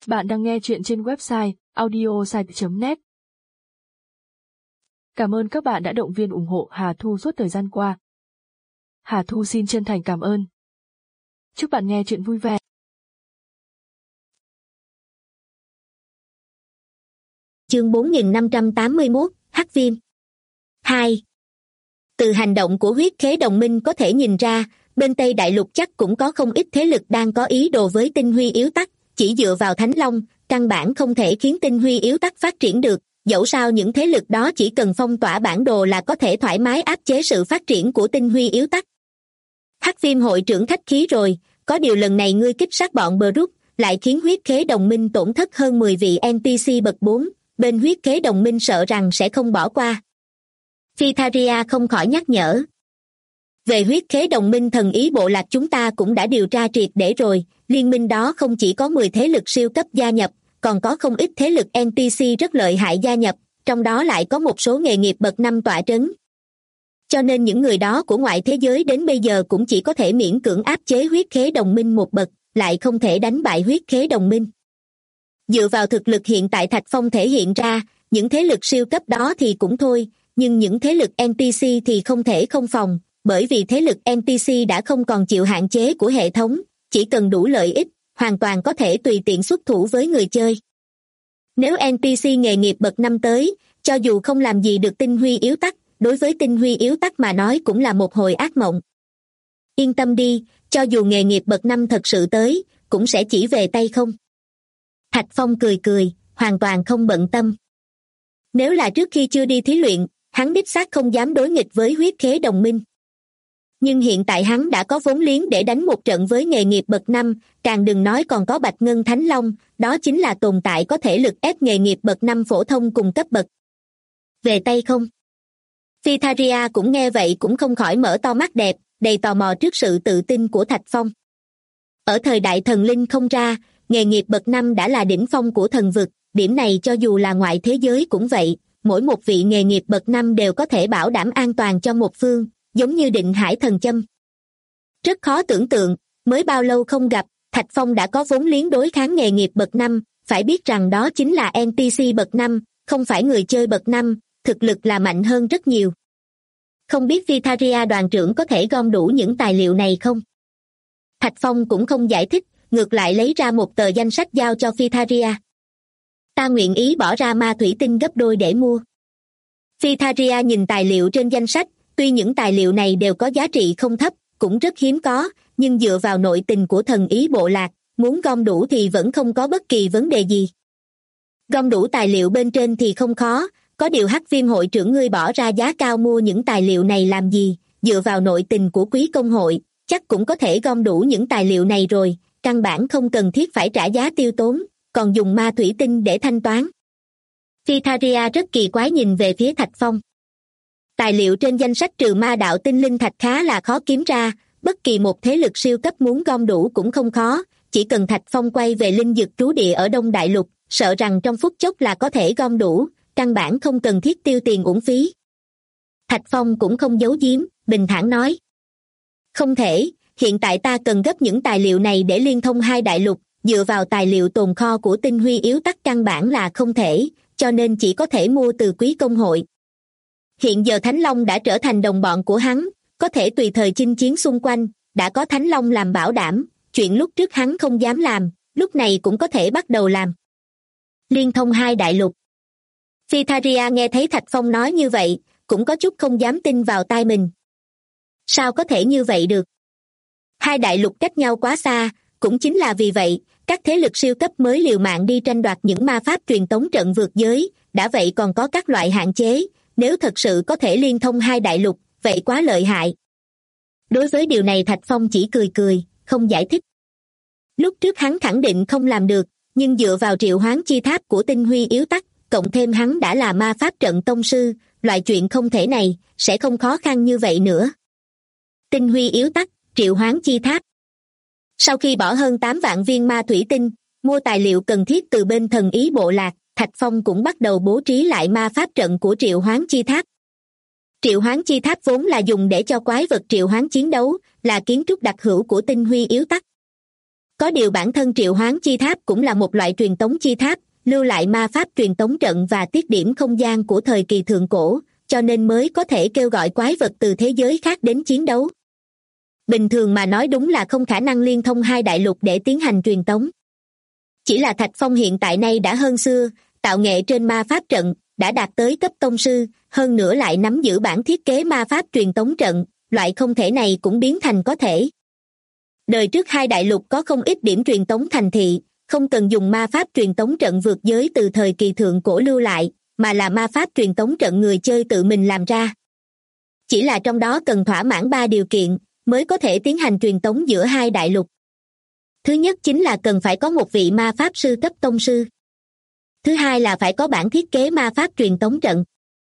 Bạn đang nghe chuyện trên website audiosite.net. Cảm ơn các bạn đã động viên ủng hộ Hà Thu suốt thời gian qua. Hà Thu xin chân thành cảm ơn. Chúc bạn nghe chuyện vui vẻ. Chương 4581, Hắc Viêm 2. Từ hành động của huyết khế đồng minh có thể nhìn ra, bên Tây Đại Lục chắc cũng có không ít thế lực đang có ý đồ với tinh huy yếu tắc, chỉ dựa vào Thánh Long, căn bản không thể khiến tinh huy yếu tắc phát triển được, dẫu sao những thế lực đó chỉ cần phong tỏa bản đồ là có thể thoải mái áp chế sự phát triển của tinh huy yếu tắc. Hắc Viêm hội trưởng khách khí rồi, có điều lần này ngươi kích sát bọn Brook, lại khiến huyết khế đồng minh tổn thất hơn 10 vị NPC bậc 4, bên huyết khế đồng minh sợ rằng sẽ không bỏ qua. Phytharia không khỏi nhắc nhở. Về huyết khế đồng minh thần ý bộ lạc chúng ta cũng đã điều tra triệt để rồi, liên minh đó không chỉ có 10 thế lực siêu cấp gia nhập, còn có không ít thế lực NPC rất lợi hại gia nhập, trong đó lại có một số nghề nghiệp bậc 5 tọa trấn. Cho nên những người đó của ngoại thế giới đến bây giờ cũng chỉ có thể miễn cưỡng áp chế huyết khế đồng minh một bậc, lại không thể đánh bại huyết khế đồng minh. Dựa vào thực lực hiện tại Thạch Phong thể hiện ra, những thế lực siêu cấp đó thì cũng thôi, nhưng những thế lực NPC thì không thể không phòng, bởi vì thế lực NPC đã không còn chịu hạn chế của hệ thống, chỉ cần đủ lợi ích, hoàn toàn có thể tùy tiện xuất thủ với người chơi. Nếu NPC nghề nghiệp bậc 5 tới, cho dù không làm gì được tinh huy yếu tắc, đối với tinh huy yếu tắc mà nói cũng là một hồi ác mộng. Yên tâm đi, cho dù nghề nghiệp bậc 5 thật sự tới, cũng sẽ chỉ về tay không. Thạch Phong cười cười, hoàn toàn không bận tâm. Nếu là trước khi chưa đi thí luyện, hắn đích xác không dám đối nghịch với huyết khế đồng minh. Nhưng hiện tại hắn đã có vốn liếng để đánh một trận với nghề nghiệp bậc 5, càng đừng nói còn có Bạch Ngân Thánh Long, đó chính là tồn tại có thể lực ép nghề nghiệp bậc 5 phổ thông cùng cấp bậc. Về tay không? Phytharia cũng nghe vậy cũng không khỏi mở to mắt đẹp, đầy tò mò trước sự tự tin của Thạch Phong. Ở thời đại thần linh không ra, nghề nghiệp bậc 5 đã là đỉnh phong của thần vực, điểm này cho dù là ngoại thế giới cũng vậy, mỗi một vị nghề nghiệp bậc 5 đều có thể bảo đảm an toàn cho một phương, giống như Định Hải Thần Châm. Rất khó tưởng tượng, mới bao lâu không gặp, Thạch Phong đã có vốn liếng đối kháng nghề nghiệp bậc 5, phải biết rằng đó chính là NPC bậc 5, không phải người chơi bậc 5, thực lực là mạnh hơn rất nhiều. Không biết Phytharia đoàn trưởng có thể gom đủ những tài liệu này không? Thạch Phong cũng không giải thích, ngược lại lấy ra một tờ danh sách giao cho Phytharia. Ta nguyện ý bỏ ra ma thủy tinh gấp đôi để mua. Phytharia nhìn tài liệu trên danh sách, tuy những tài liệu này đều có giá trị không thấp, cũng rất hiếm có, nhưng dựa vào nội tình của thần ý bộ lạc, muốn gom đủ thì vẫn không có bất kỳ vấn đề gì. Gom đủ tài liệu bên trên thì không khó, có điều Hắc Viêm hội trưởng ngươi bỏ ra giá cao mua những tài liệu này làm gì, dựa vào nội tình của quý công hội, chắc cũng có thể gom đủ những tài liệu này rồi, căn bản không cần thiết phải trả giá tiêu tốn, còn dùng ma thủy tinh để thanh toán. Phytharia rất kỳ quái nhìn về phía Thạch Phong. Tài liệu trên danh sách trừ ma đạo tinh linh thạch khá là khó kiếm ra, bất kỳ một thế lực siêu cấp muốn gom đủ cũng không khó, chỉ cần Thạch Phong quay về linh dược trú địa ở Đông Đại Lục, sợ rằng trong phút chốc là có thể gom đủ, căn bản không cần thiết tiêu tiền uổng phí. Thạch Phong cũng không giấu giếm, bình thản nói. Không thể, hiện tại ta cần gấp những tài liệu này để liên thông hai đại lục, dựa vào tài liệu tồn kho của tinh huy yếu tắc căn bản là không thể, cho nên chỉ có thể mua từ quý công hội. Hiện giờ Thánh Long đã trở thành đồng bọn của hắn, có thể tùy thời chinh chiến xung quanh, đã có Thánh Long làm bảo đảm, chuyện lúc trước hắn không dám làm, lúc này cũng có thể bắt đầu làm. Liên thông hai đại lục. Phytharia nghe thấy Thạch Phong nói như vậy, cũng có chút không dám tin vào tai mình. Sao có thể như vậy được? Hai đại lục cách nhau quá xa, cũng chính là vì vậy, các thế lực siêu cấp mới liều mạng đi tranh đoạt những ma pháp truyền tống trận vượt giới, đã vậy còn có các loại hạn chế, nếu thật sự có thể liên thông hai đại lục, vậy quá lợi hại. Đối với điều này Thạch Phong chỉ cười cười, không giải thích. Lúc trước hắn khẳng định không làm được, nhưng dựa vào triệu hoán chi tháp của tinh huy yếu tắc, cộng thêm hắn đã là ma pháp trận tông sư, loại chuyện không thể này, sẽ không khó khăn như vậy nữa. Tinh huy yếu tắc, triệu hoán chi tháp. Sau khi bỏ hơn 8 vạn viên ma thủy tinh, mua tài liệu cần thiết từ bên thần ý bộ lạc, Thạch Phong cũng bắt đầu bố trí lại ma pháp trận của triệu hoán chi tháp. Triệu hoán chi tháp vốn là dùng để cho quái vật triệu hoán chiến đấu, là kiến trúc đặc hữu của tinh huy yếu tắc. Có điều bản thân triệu hoán chi tháp cũng là một loại truyền tống chi tháp, lưu lại ma pháp truyền tống trận và tiết điểm không gian của thời kỳ thượng cổ, cho nên mới có thể kêu gọi quái vật từ thế giới khác đến chiến đấu. Bình thường mà nói đúng là không khả năng liên thông hai đại lục để tiến hành truyền tống. Chỉ là Thạch Phong hiện tại nay đã hơn xưa, tạo nghệ trên ma pháp trận, đã đạt tới cấp tông sư, hơn nữa lại nắm giữ bản thiết kế ma pháp truyền tống trận, loại không thể này cũng biến thành có thể. Đời trước hai đại lục có không ít điểm truyền tống thành thị, không cần dùng ma pháp truyền tống trận vượt giới từ thời kỳ thượng cổ lưu lại, mà là ma pháp truyền tống trận người chơi tự mình làm ra. Chỉ là trong đó cần thỏa mãn 3 điều kiện, mới có thể tiến hành truyền tống giữa hai đại lục. Thứ nhất chính là cần phải có một vị ma pháp sư cấp tông sư. Thứ hai là phải có bản thiết kế ma pháp truyền tống trận.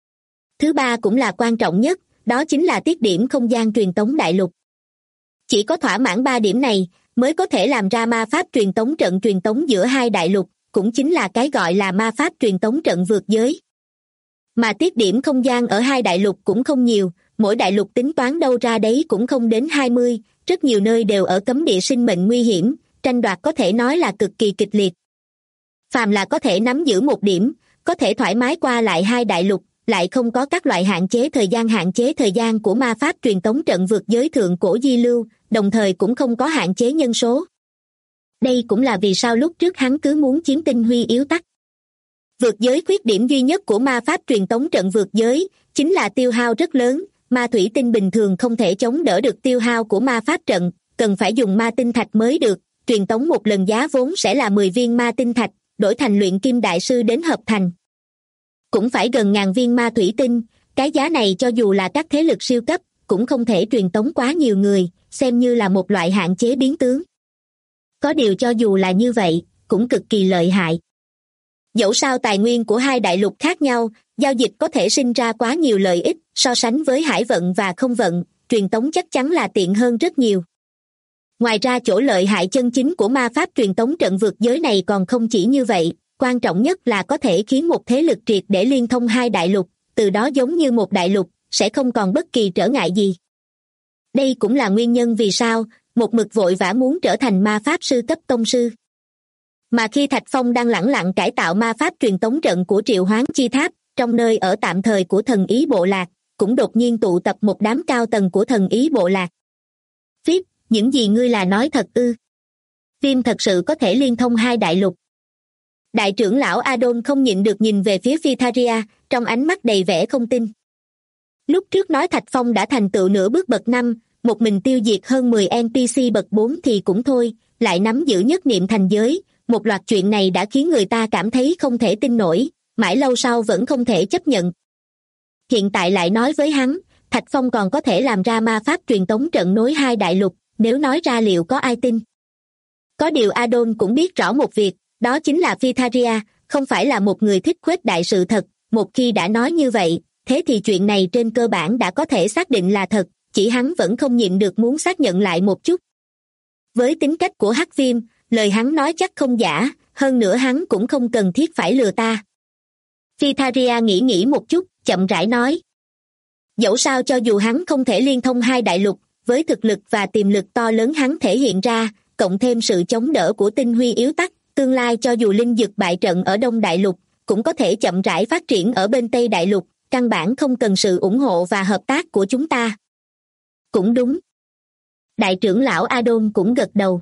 Thứ ba cũng là quan trọng nhất, đó chính là tiết điểm không gian truyền tống đại lục. Chỉ có thỏa mãn 3 điểm này, mới có thể làm ra ma pháp truyền tống trận truyền tống giữa hai đại lục, cũng chính là cái gọi là ma pháp truyền tống trận vượt giới. Mà tiết điểm không gian ở hai đại lục cũng không nhiều, mỗi đại lục tính toán đâu ra đấy cũng không đến 20, rất nhiều nơi đều ở cấm địa sinh mệnh nguy hiểm, tranh đoạt có thể nói là cực kỳ kịch liệt. Phàm là có thể nắm giữ một điểm, có thể thoải mái qua lại hai đại lục, lại không có các loại hạn chế thời gian của ma pháp truyền tống trận vượt giới thượng cổ di lưu, đồng thời cũng không có hạn chế nhân số. Đây cũng là vì sao lúc trước hắn cứ muốn chiếm tinh huy yếu tắc. Vượt giới khuyết điểm duy nhất của ma pháp truyền tống trận vượt giới, chính là tiêu hao rất lớn, ma thủy tinh bình thường không thể chống đỡ được tiêu hao của ma pháp trận, cần phải dùng ma tinh thạch mới được, truyền tống một lần giá vốn sẽ là 10 viên ma tinh thạch, đổi thành luyện kim đại sư đến hợp thành. Cũng phải gần ngàn viên ma thủy tinh, cái giá này cho dù là các thế lực siêu cấp, cũng không thể truyền tống quá nhiều người, xem như là một loại hạn chế biến tướng. Có điều cho dù là như vậy, cũng cực kỳ lợi hại. Dẫu sao tài nguyên của hai đại lục khác nhau, giao dịch có thể sinh ra quá nhiều lợi ích, so sánh với hải vận và không vận, truyền tống chắc chắn là tiện hơn rất nhiều. Ngoài ra chỗ lợi hại chân chính của ma pháp truyền tống trận vượt giới này còn không chỉ như vậy, quan trọng nhất là có thể khiến một thế lực triệt để liên thông hai đại lục, từ đó giống như một đại lục, sẽ không còn bất kỳ trở ngại gì. Đây cũng là nguyên nhân vì sao, một mực vội vã muốn trở thành ma pháp sư cấp tông sư. Mà khi Thạch Phong đang lẳng lặng cải tạo ma pháp truyền tống trận của triệu hoán chi tháp, trong nơi ở tạm thời của thần ý bộ lạc, cũng đột nhiên tụ tập một đám cao tầng của thần ý bộ lạc. Phíp, những gì ngươi là nói thật ư? Viêm thật sự có thể liên thông hai đại lục. Đại trưởng lão Adon không nhịn được nhìn về phía Phytharia, trong ánh mắt đầy vẻ không tin. Lúc trước nói Thạch Phong đã thành tựu nửa bước bậc 5, một mình tiêu diệt hơn 10 NPC bậc 4 thì cũng thôi, lại nắm giữ nhất niệm thành giới, một loạt chuyện này đã khiến người ta cảm thấy không thể tin nổi, mãi lâu sau vẫn không thể chấp nhận. Hiện tại lại nói với hắn, Thạch Phong còn có thể làm ra ma pháp truyền tống trận nối hai đại lục, nếu nói ra liệu có ai tin? Có điều Adon cũng biết rõ một việc, đó chính là Phytharia, không phải là một người thích khuếch đại sự thật, một khi đã nói như vậy, thế thì chuyện này trên cơ bản đã có thể xác định là thật, chỉ hắn vẫn không nhịn được muốn xác nhận lại một chút. Với tính cách của Hắc Viêm, lời hắn nói chắc không giả, hơn nữa hắn cũng không cần thiết phải lừa ta. Phytharia nghĩ một chút, chậm rãi nói. Dẫu sao cho dù hắn không thể liên thông hai đại lục, với thực lực và tiềm lực to lớn hắn thể hiện ra, cộng thêm sự chống đỡ của tinh huy yếu tắc, tương lai cho dù linh dực bại trận ở Đông Đại Lục, cũng có thể chậm rãi phát triển ở bên Tây Đại Lục, căn bản không cần sự ủng hộ và hợp tác của chúng ta. Cũng đúng. Đại trưởng lão Adon cũng gật đầu.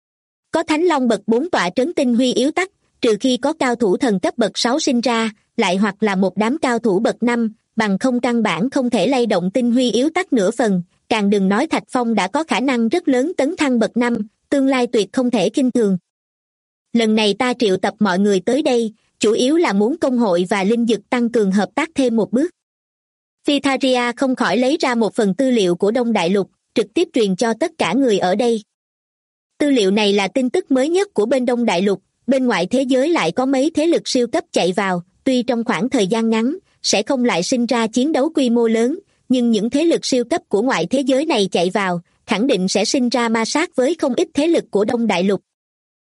Có Thánh Long bậc 4 tọa trấn tinh huy yếu tắc, trừ khi có cao thủ thần cấp bậc 6 sinh ra, lại hoặc là một đám cao thủ bậc 5, bằng không căn bản không thể lay động tinh huy yếu tắc nửa phần, càng đừng nói Thạch Phong đã có khả năng rất lớn tấn thăng bậc 5, tương lai tuyệt không thể khinh thường. Lần này ta triệu tập mọi người tới đây, chủ yếu là muốn công hội và linh dực tăng cường hợp tác thêm một bước. Phytharia không khỏi lấy ra một phần tư liệu của Đông Đại Lục, trực tiếp truyền cho tất cả người ở đây. Tư liệu này là tin tức mới nhất của bên Đông Đại Lục, bên ngoài thế giới lại có mấy thế lực siêu cấp chạy vào, tuy trong khoảng thời gian ngắn, sẽ không lại sinh ra chiến đấu quy mô lớn, nhưng những thế lực siêu cấp của ngoại thế giới này chạy vào, khẳng định sẽ sinh ra ma sát với không ít thế lực của Đông Đại Lục.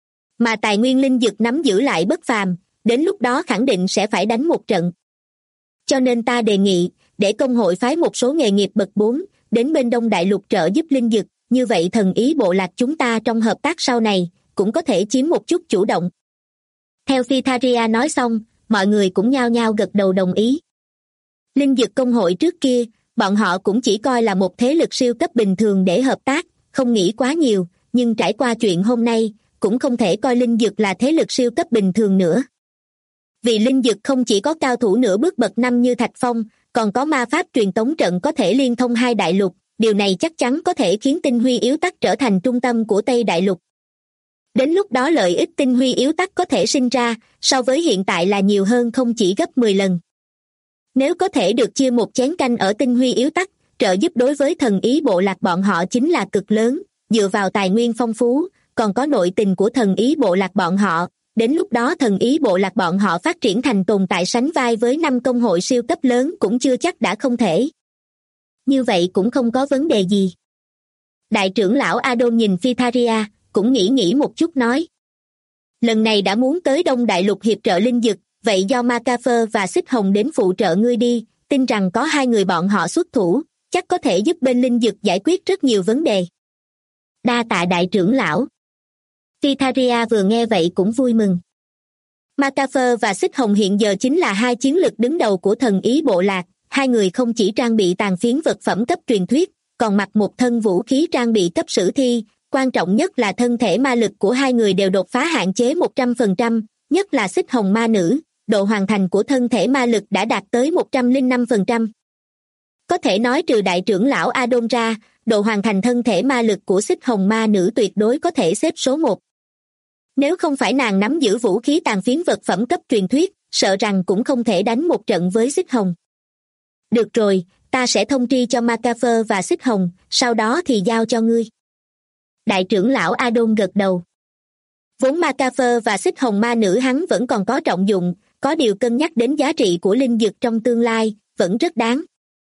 Mà tài nguyên linh dực nắm giữ lại bất phàm, đến lúc đó khẳng định sẽ phải đánh một trận. Cho nên ta đề nghị, để công hội phái một số nghề nghiệp bậc 4, đến bên Đông Đại Lục trợ giúp linh dực, như vậy thần ý bộ lạc chúng ta trong hợp tác sau này, cũng có thể chiếm một chút chủ động. Theo Phytharia nói xong, mọi người cũng nhao nhao gật đầu đồng ý. Linh dược công hội trước kia, bọn họ cũng chỉ coi là một thế lực siêu cấp bình thường để hợp tác, không nghĩ quá nhiều, nhưng trải qua chuyện hôm nay, cũng không thể coi linh dược là thế lực siêu cấp bình thường nữa. Vì linh dược không chỉ có cao thủ nửa bước bậc 5 như Thạch Phong, còn có ma pháp truyền tống trận có thể liên thông hai đại lục, điều này chắc chắn có thể khiến tinh huy yếu tắc trở thành trung tâm của Tây Đại Lục. Đến lúc đó lợi ích tinh huy yếu tắc có thể sinh ra, so với hiện tại là nhiều hơn không chỉ gấp 10 lần. Nếu có thể được chia một chén canh ở tinh huy yếu tắc, trợ giúp đối với thần ý bộ lạc bọn họ chính là cực lớn, dựa vào tài nguyên phong phú, còn có nội tình của thần ý bộ lạc bọn họ. Đến lúc đó thần ý bộ lạc bọn họ phát triển thành tồn tại sánh vai với 5 công hội siêu cấp lớn cũng chưa chắc đã không thể. Như vậy cũng không có vấn đề gì. Đại trưởng lão Adon nhìn Phytharia, cũng nghĩ một chút nói. Lần này đã muốn tới Đông Đại Lục hiệp trợ linh dực, vậy do Macafer và Xích Hồng đến phụ trợ ngươi đi, tin rằng có hai người bọn họ xuất thủ, chắc có thể giúp bên linh dực giải quyết rất nhiều vấn đề. Đa tạ đại trưởng lão. Phytharia vừa nghe vậy cũng vui mừng. Macafer và Xích Hồng hiện giờ chính là hai chiến lực đứng đầu của thần ý bộ lạc, hai người không chỉ trang bị tàn phiến vật phẩm cấp truyền thuyết, còn mặc một thân vũ khí trang bị cấp sử thi, quan trọng nhất là thân thể ma lực của hai người đều đột phá hạn chế 100%, nhất là Xích Hồng ma nữ, độ hoàn thành của thân thể ma lực đã đạt tới 105%. Có thể nói trừ đại trưởng lão Adon ra, độ hoàn thành thân thể ma lực của Xích Hồng ma nữ tuyệt đối có thể xếp số 1. Nếu không phải nàng nắm giữ vũ khí tàn phiến vật phẩm cấp truyền thuyết, sợ rằng cũng không thể đánh một trận với Xích Hồng. Được rồi, ta sẽ thông tri cho Macafer và Xích Hồng, sau đó thì giao cho ngươi. Đại trưởng lão Adon gật đầu. Vốn Macafer và Xích Hồng ma nữ hắn vẫn còn có trọng dụng, có điều cân nhắc đến giá trị của linh dược trong tương lai, vẫn rất đáng.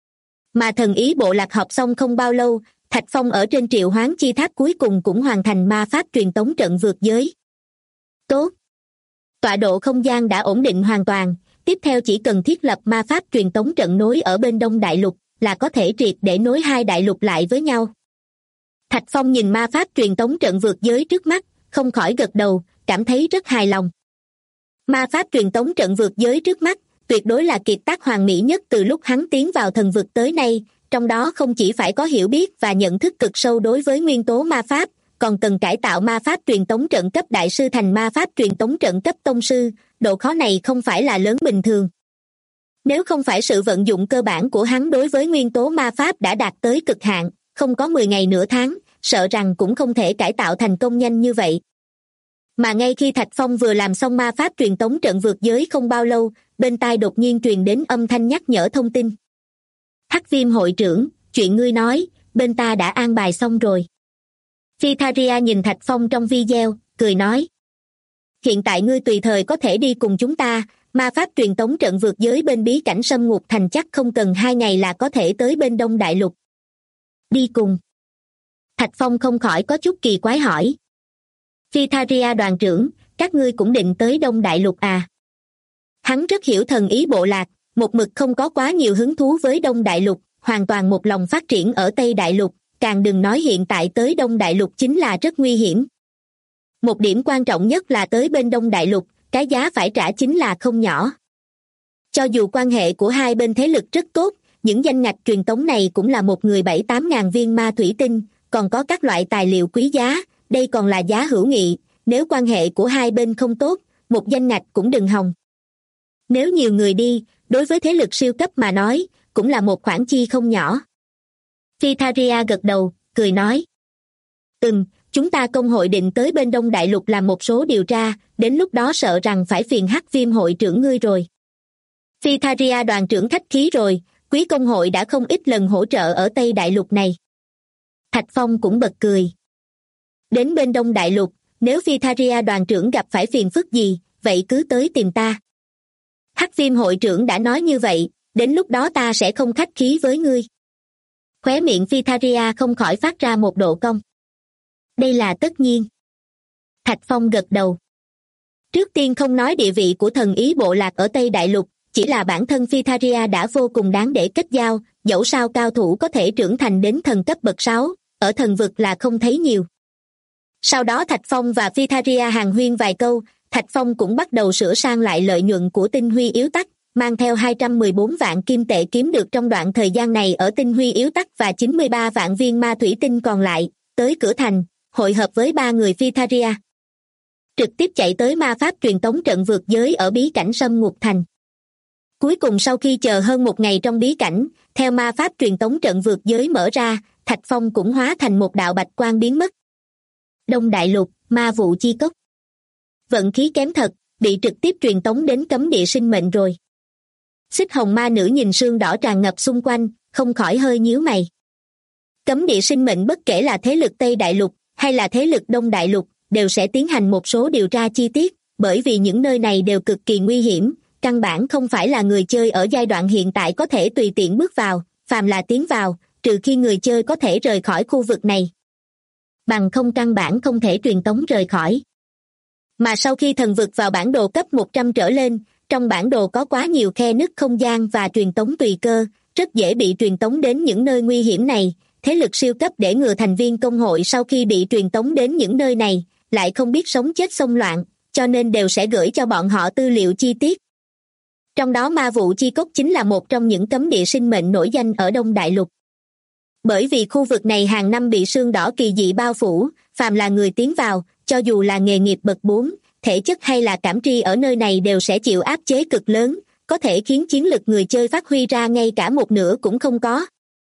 Mà thần ý bộ lạc họp xong không bao lâu, Thạch Phong ở trên triệu hoán chi tháp cuối cùng cũng hoàn thành ma pháp truyền tống trận vượt giới. Tốt. Tọa độ không gian đã ổn định hoàn toàn, tiếp theo chỉ cần thiết lập ma pháp truyền tống trận nối ở bên Đông Đại Lục là có thể triệt để nối hai đại lục lại với nhau. Thạch Phong nhìn ma pháp truyền tống trận vượt giới trước mắt, không khỏi gật đầu, cảm thấy rất hài lòng. Ma pháp truyền tống trận vượt giới trước mắt, tuyệt đối là kiệt tác hoàn mỹ nhất từ lúc hắn tiến vào thần vực tới nay, trong đó không chỉ phải có hiểu biết và nhận thức cực sâu đối với nguyên tố ma pháp, còn cần cải tạo ma pháp truyền tống trận cấp đại sư thành ma pháp truyền tống trận cấp tông sư, độ khó này không phải là lớn bình thường. Nếu không phải sự vận dụng cơ bản của hắn đối với nguyên tố ma pháp đã đạt tới cực hạn, không có 10 ngày nửa tháng, sợ rằng cũng không thể cải tạo thành công nhanh như vậy. Mà ngay khi Thạch Phong vừa làm xong ma pháp truyền tống trận vượt giới không bao lâu, bên tai đột nhiên truyền đến âm thanh nhắc nhở thông tin. Hắc Viêm hội trưởng, chuyện ngươi nói, bên ta đã an bài xong rồi. Phytharia nhìn Thạch Phong trong video, cười nói. Hiện tại ngươi tùy thời có thể đi cùng chúng ta, ma pháp truyền tống trận vượt giới bên bí cảnh Sâm Ngục Thành chắc không cần 2 ngày là có thể tới bên Đông Đại Lục. Đi cùng. Thạch Phong không khỏi có chút kỳ quái hỏi. Phytharia đoàn trưởng, các ngươi cũng định tới Đông Đại Lục à? Hắn rất hiểu thần ý bộ lạc, một mực không có quá nhiều hứng thú với Đông Đại Lục, hoàn toàn một lòng phát triển ở Tây Đại Lục, càng đừng nói hiện tại tới Đông Đại Lục chính là rất nguy hiểm. Một điểm quan trọng nhất là tới bên Đông Đại Lục, cái giá phải trả chính là không nhỏ. Cho dù quan hệ của hai bên thế lực rất tốt, những danh ngạch truyền tống này cũng là một người 7-8 ngàn viên ma thủy tinh, còn có các loại tài liệu quý giá, đây còn là giá hữu nghị, nếu quan hệ của hai bên không tốt, một danh ngạch cũng đừng hòng. Nếu nhiều người đi, đối với thế lực siêu cấp mà nói, cũng là một khoản chi không nhỏ. Phytharia gật đầu, cười nói. Chúng ta công hội định tới bên Đông Đại Lục làm một số điều tra, đến lúc đó sợ rằng phải phiền Hắc Viêm hội trưởng ngươi rồi. Phytharia đoàn trưởng khách khí rồi, quý công hội đã không ít lần hỗ trợ ở Tây Đại Lục này. Thạch Phong cũng bật cười. Đến bên Đông Đại Lục, nếu Phytharia đoàn trưởng gặp phải phiền phức gì, vậy cứ tới tìm ta. Hắc Viêm hội trưởng đã nói như vậy, đến lúc đó ta sẽ không khách khí với ngươi. Khóe miệng Phytharia không khỏi phát ra một độ cong. Đây là tất nhiên. Thạch Phong gật đầu. Trước tiên không nói địa vị của thần ý bộ lạc ở Tây Đại Lục, chỉ là bản thân Phytharia đã vô cùng đáng để kết giao, dẫu sao cao thủ có thể trưởng thành đến thần cấp bậc 6, ở thần vực là không thấy nhiều. Sau đó Thạch Phong và Phytharia hàn huyên vài câu, Thạch Phong cũng bắt đầu sửa sang lại lợi nhuận của tinh huy yếu tắc, mang theo 214 vạn kim tệ kiếm được trong đoạn thời gian này ở tinh huy yếu tắc và 93 vạn viên ma thủy tinh còn lại, tới cửa thành, hội hợp với 3 người Phytharia. Trực tiếp chạy tới ma pháp truyền tống trận vượt giới ở bí cảnh Sâm Ngục Thành. Cuối cùng sau khi chờ hơn một ngày trong bí cảnh, theo ma pháp truyền tống trận vượt giới mở ra, Thạch Phong cũng hóa thành một đạo bạch quang biến mất. Đông Đại Lục, ma vụ chi cốc. Vận khí kém thật, bị trực tiếp truyền tống đến cấm địa sinh mệnh rồi. Xích hồng ma nữ nhìn sương đỏ tràn ngập xung quanh, không khỏi hơi nhíu mày. Cấm địa sinh mệnh bất kể là thế lực Tây Đại Lục hay là thế lực Đông Đại Lục, đều sẽ tiến hành một số điều tra chi tiết, bởi vì những nơi này đều cực kỳ nguy hiểm, căn bản không phải là người chơi ở giai đoạn hiện tại có thể tùy tiện bước vào, phàm là tiến vào, trừ khi người chơi có thể rời khỏi khu vực này. Bằng không căn bản không thể truyền tống rời khỏi. Mà sau khi thần vực vào bản đồ cấp 100 trở lên, trong bản đồ có quá nhiều khe nứt không gian và truyền tống tùy cơ, rất dễ bị truyền tống đến những nơi nguy hiểm này. Thế lực siêu cấp để ngừa thành viên công hội sau khi bị truyền tống đến những nơi này, lại không biết sống chết xông loạn, cho nên đều sẽ gửi cho bọn họ tư liệu chi tiết. Trong đó ma vụ chi cốc chính là một trong những cấm địa sinh mệnh nổi danh ở Đông Đại Lục. Bởi vì khu vực này hàng năm bị sương đỏ kỳ dị bao phủ, phàm là người tiến vào, cho dù là nghề nghiệp bậc 4, thể chất hay là cảm tri ở nơi này đều sẽ chịu áp chế cực lớn, có thể khiến chiến lực người chơi phát huy ra ngay cả một nửa cũng không có.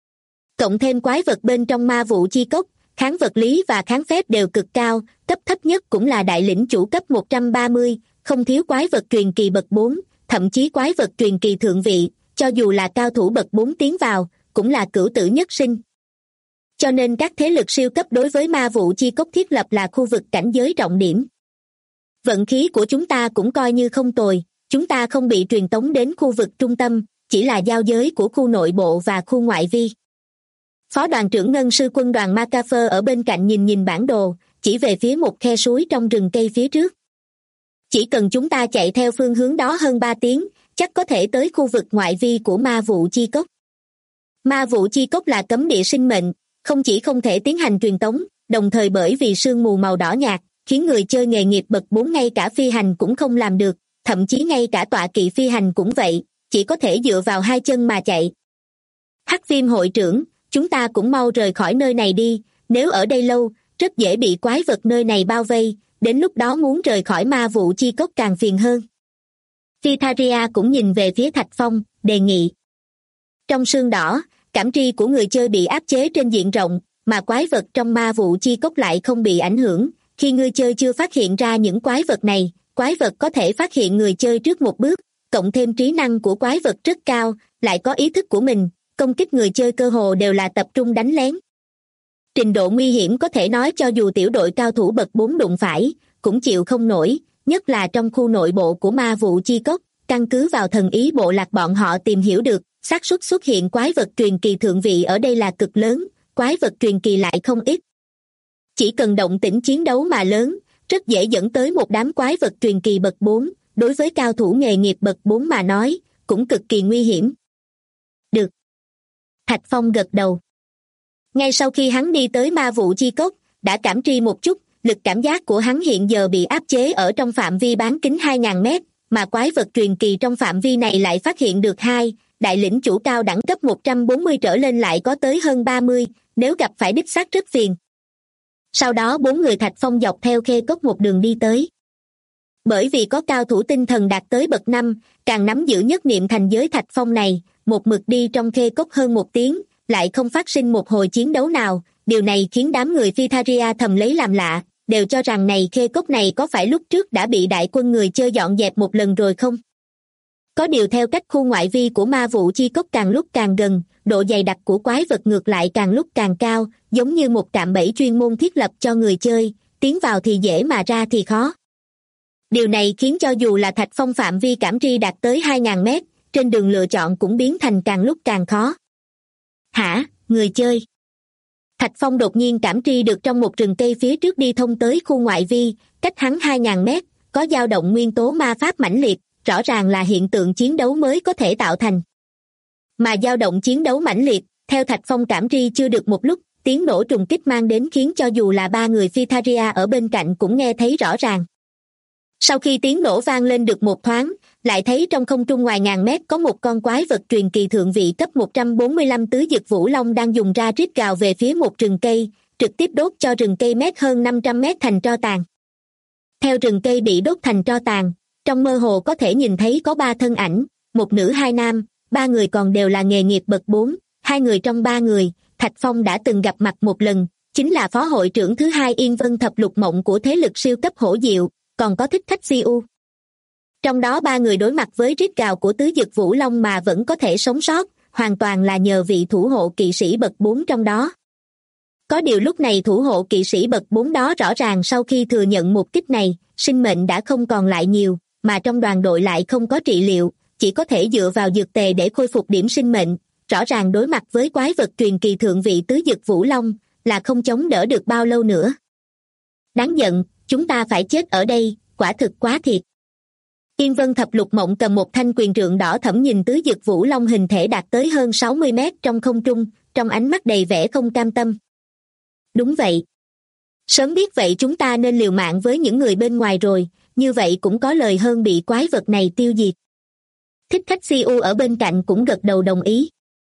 Cộng thêm quái vật bên trong ma vụ chi cốc, kháng vật lý và kháng phép đều cực cao, cấp thấp nhất cũng là đại lĩnh chủ cấp 130, không thiếu quái vật truyền kỳ bậc 4, thậm chí quái vật truyền kỳ thượng vị, cho dù là cao thủ bậc 4 tiến vào, cũng là cửu tử nhất sinh. Cho nên các thế lực siêu cấp đối với ma vụ chi cốc thiết lập là khu vực cảnh giới trọng điểm. Vận khí của chúng ta cũng coi như không tồi, chúng ta không bị truyền tống đến khu vực trung tâm, chỉ là giao giới của khu nội bộ và khu ngoại vi. Phó đoàn trưởng ngân sư quân đoàn Macafer ở bên cạnh nhìn bản đồ, chỉ về phía một khe suối trong rừng cây phía trước. Chỉ cần chúng ta chạy theo phương hướng đó hơn 3 tiếng, chắc có thể tới khu vực ngoại vi của ma vụ chi cốc. Ma vụ chi cốc là cấm địa sinh mệnh, không chỉ không thể tiến hành truyền tống, đồng thời bởi vì sương mù màu đỏ nhạt, khiến người chơi nghề nghiệp bậc 4 ngay cả phi hành cũng không làm được, thậm chí ngay cả tọa kỵ phi hành cũng vậy, chỉ có thể dựa vào 2 chân mà chạy. Hắc Viêm hội trưởng, chúng ta cũng mau rời khỏi nơi này đi, nếu ở đây lâu, rất dễ bị quái vật nơi này bao vây, đến lúc đó muốn rời khỏi ma vụ chi cốc càng phiền hơn. Phytharia cũng nhìn về phía Thạch Phong, đề nghị. Trong sương đỏ, cảm tri của người chơi bị áp chế trên diện rộng, mà quái vật trong ma vụ chi cốc lại không bị ảnh hưởng. Khi người chơi chưa phát hiện ra những quái vật này, quái vật có thể phát hiện người chơi trước một bước, cộng thêm trí năng của quái vật rất cao, lại có ý thức của mình, công kích người chơi cơ hồ đều là tập trung đánh lén. Trình độ nguy hiểm có thể nói cho dù tiểu đội cao thủ bậc 4 đụng phải, cũng chịu không nổi, nhất là trong khu nội bộ của ma vụ chi cốc, căn cứ vào thần ý bộ lạc bọn họ tìm hiểu được, xác suất xuất hiện quái vật truyền kỳ thượng vị ở đây là cực lớn, quái vật truyền kỳ lại không ít. Chỉ cần động tĩnh chiến đấu mà lớn, rất dễ dẫn tới một đám quái vật truyền kỳ bậc 4, đối với cao thủ nghề nghiệp bậc 4 mà nói, cũng cực kỳ nguy hiểm. Được. Thạch Phong gật đầu. Ngay sau khi hắn đi tới ma vụ chi cốc, đã cảm tri một chút, lực cảm giác của hắn hiện giờ bị áp chế ở trong phạm vi bán kính 2.000 mét, mà quái vật truyền kỳ trong phạm vi này lại phát hiện được 2, đại lĩnh chủ cao đẳng cấp 140 trở lên lại có tới hơn 30, nếu gặp phải đích xác rất phiền. Sau đó 4 người Thạch Phong dọc theo khe cốc một đường đi tới. Bởi vì có cao thủ tinh thần đạt tới bậc 5, càng nắm giữ nhất niệm thành giới Thạch Phong này, một mực đi trong khe cốc hơn 1 tiếng, lại không phát sinh một hồi chiến đấu nào, điều này khiến đám người Phytharia thầm lấy làm lạ, đều cho rằng này khe cốc này có phải lúc trước đã bị đại quân người chơi dọn dẹp một lần rồi không? Có điều theo cách khu ngoại vi của ma vụ chi cốc càng lúc càng gần, độ dày đặc của quái vật ngược lại càng lúc càng cao, giống như một cạm bẫy chuyên môn thiết lập cho người chơi, tiến vào thì dễ mà ra thì khó. Điều này khiến cho dù là Thạch Phong phạm vi cảm tri đạt tới 2.000 mét, trên đường lựa chọn cũng biến thành càng lúc càng khó. Hả, người chơi? Thạch Phong đột nhiên cảm tri được trong một rừng cây phía trước đi thông tới khu ngoại vi, cách hắn 2.000 mét, có dao động nguyên tố ma pháp mãnh liệt, rõ ràng là hiện tượng chiến đấu mới có thể tạo thành. Mà dao động chiến đấu mãnh liệt, theo Thạch Phong cảm tri chưa được một lúc, tiếng nổ trùng kích mang đến khiến cho dù là ba người Phytharia ở bên cạnh cũng nghe thấy rõ ràng. Sau khi tiếng nổ vang lên được một thoáng, lại thấy trong không trung ngoài ngàn mét có một con quái vật truyền kỳ thượng vị cấp 145 tứ dực vũ long đang dùng ra rít gào về phía một rừng cây, trực tiếp đốt cho rừng cây mét hơn 500 mét thành tro tàn. Theo rừng cây bị đốt thành tro tàn, trong mơ hồ có thể nhìn thấy có 3 thân ảnh, một nữ 2 nam, 3 người còn đều là nghề nghiệp bậc 4, 2 người trong 3 người, Thạch Phong đã từng gặp mặt một lần, chính là phó hội trưởng thứ 2 Yên Vân Thập Lục Mộng của thế lực siêu cấp hổ diệu, còn có Thích Khách Siêu. Trong đó 3 người đối mặt với rít gào của tứ dực vũ long mà vẫn có thể sống sót, hoàn toàn là nhờ vị thủ hộ kỵ sĩ bậc 4 trong đó. Có điều lúc này thủ hộ kỵ sĩ bậc 4 đó rõ ràng sau khi thừa nhận một kích này, sinh mệnh đã không còn lại nhiều, mà trong đoàn đội lại không có trị liệu, chỉ có thể dựa vào dược tề để khôi phục điểm sinh mệnh, rõ ràng đối mặt với quái vật truyền kỳ thượng vị tứ dực vũ long, là không chống đỡ được bao lâu nữa. Đáng giận, chúng ta phải chết ở đây, quả thực quá thiệt. Yên Vân Thập Lục Mộng cầm một thanh quyền trượng đỏ thẫm nhìn tứ dực vũ long hình thể đạt tới hơn 60 mét trong không trung, trong ánh mắt đầy vẻ không cam tâm. Đúng vậy. Sớm biết vậy chúng ta nên liều mạng với những người bên ngoài rồi, như vậy cũng có lời hơn bị quái vật này tiêu diệt. Thích Khách Siêu ở bên cạnh cũng gật đầu đồng ý.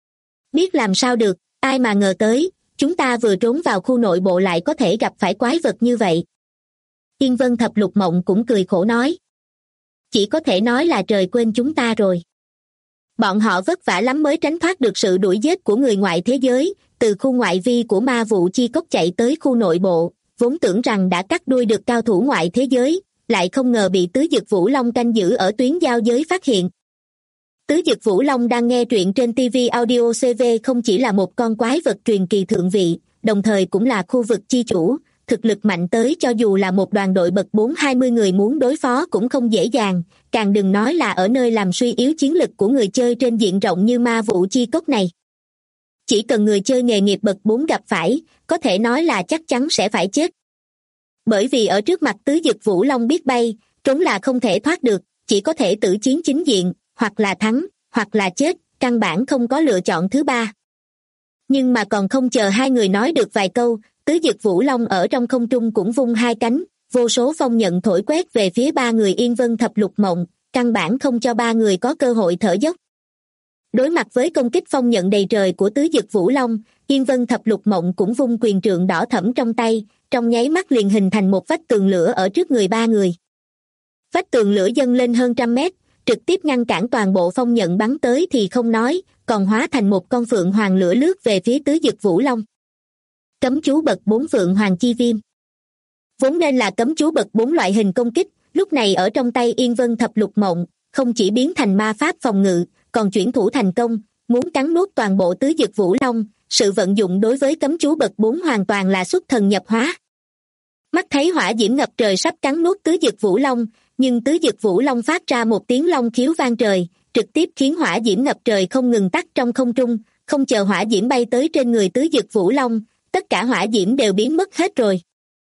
Biết làm sao được, ai mà ngờ tới, chúng ta vừa trốn vào khu nội bộ lại có thể gặp phải quái vật như vậy. Yên Vân Thập Lục Mộng cũng cười khổ nói. Chỉ có thể nói là trời quên chúng ta rồi. Bọn họ vất vả lắm mới tránh thoát được sự đuổi giết của người ngoại thế giới, từ khu ngoại vi của ma vụ chi cốc chạy tới khu nội bộ, vốn tưởng rằng đã cắt đuôi được cao thủ ngoại thế giới, lại không ngờ bị tứ dực vũ long canh giữ ở tuyến giao giới phát hiện. Tứ dực vũ long đang nghe truyện trên TV Audio CV không chỉ là một con quái vật truyền kỳ thượng vị, đồng thời cũng là khu vực chi chủ, thực lực mạnh tới cho dù là một đoàn đội bậc 4-20 người muốn đối phó cũng không dễ dàng, càng đừng nói là ở nơi làm suy yếu chiến lực của người chơi trên diện rộng như ma vụ chi cốc này. Chỉ cần người chơi nghề nghiệp bậc 4 gặp phải, có thể nói là chắc chắn sẽ phải chết. Bởi vì ở trước mặt tứ dực vũ long biết bay, trốn là không thể thoát được, chỉ có thể tử chiến chính diện, hoặc là thắng, hoặc là chết, căn bản không có lựa chọn thứ ba. Nhưng mà còn không chờ hai người nói được vài câu, tứ dực vũ long ở trong không trung cũng vung hai cánh, vô số phong nhận thổi quét về phía ba người Yên Vân Thập Lục Mộng, căn bản không cho ba người có cơ hội thở dốc. Đối mặt với công kích phong nhận đầy trời của tứ dực vũ long, Yên Vân Thập Lục Mộng cũng vung quyền trượng đỏ thẫm trong tay, trong nháy mắt liền hình thành một vách tường lửa ở trước người ba người. Vách tường lửa dâng lên hơn 100 mét, trực tiếp ngăn cản toàn bộ phong nhận bắn tới thì không nói, còn hóa thành một con phượng hoàng lửa lướt về phía tứ dực vũ long. Cấm chú bậc 4 Phượng Hoàng Chi Viêm. Vốn nên là cấm chú bậc 4 loại hình công kích, lúc này ở trong tay Yên Vân Thập Lục Mộng, không chỉ biến thành ma pháp phòng ngự, còn chuyển thủ thành công, muốn cắn nuốt toàn bộ tứ dực vũ long, sự vận dụng đối với cấm chú bậc 4 hoàn toàn là xuất thần nhập hóa. Mắt thấy hỏa diễm ngập trời sắp cắn nuốt tứ dực vũ long, nhưng tứ dực vũ long phát ra một tiếng long khiếu vang trời, trực tiếp khiến hỏa diễm ngập trời không ngừng tắt trong không trung, không chờ hỏa diễm bay tới trên người tứ dực vũ long, tất cả hỏa diễm đều biến mất hết rồi.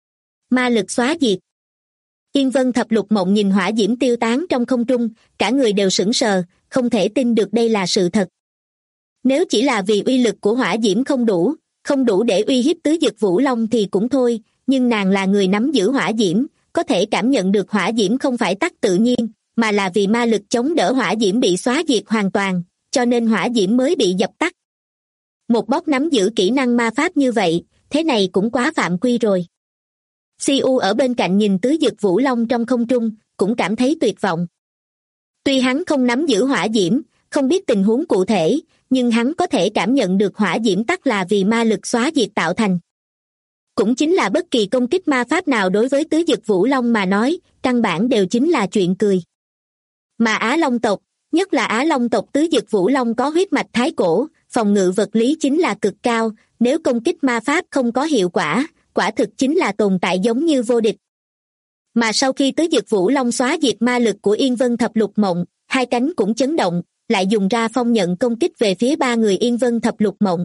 Ma lực xóa diệt. Yên Vân Thập Lục Mộng nhìn hỏa diễm tiêu tán trong không trung, cả người đều sững sờ, không thể tin được đây là sự thật. Nếu chỉ là vì uy lực của hỏa diễm không đủ để uy hiếp tứ dực vũ long thì cũng thôi, nhưng nàng là người nắm giữ hỏa diễm, có thể cảm nhận được hỏa diễm không phải tắt tự nhiên, mà là vì ma lực chống đỡ hỏa diễm bị xóa diệt hoàn toàn, cho nên hỏa diễm mới bị dập tắt. Một bóc nắm giữ kỹ năng ma pháp như vậy, thế này cũng quá phạm quy rồi. Siu ở bên cạnh nhìn tứ dực vũ long trong không trung, cũng cảm thấy tuyệt vọng. Tuy hắn không nắm giữ hỏa diễm, không biết tình huống cụ thể, nhưng hắn có thể cảm nhận được hỏa diễm tắt là vì ma lực xóa diệt tạo thành. Cũng chính là bất kỳ công kích ma pháp nào đối với tứ dực vũ long mà nói, căn bản đều chính là chuyện cười. Mà Á Long tộc, nhất là Á Long tộc tứ dực vũ long có huyết mạch thái cổ, phòng ngự vật lý chính là cực cao, nếu công kích ma pháp không có hiệu quả, quả thực chính là tồn tại giống như vô địch. Mà sau khi tứ dực vũ long xóa diệt ma lực của Yên Vân Thập Lục Mộng, hai cánh cũng chấn động, lại dùng ra phong nhận công kích về phía ba người Yên Vân Thập Lục Mộng.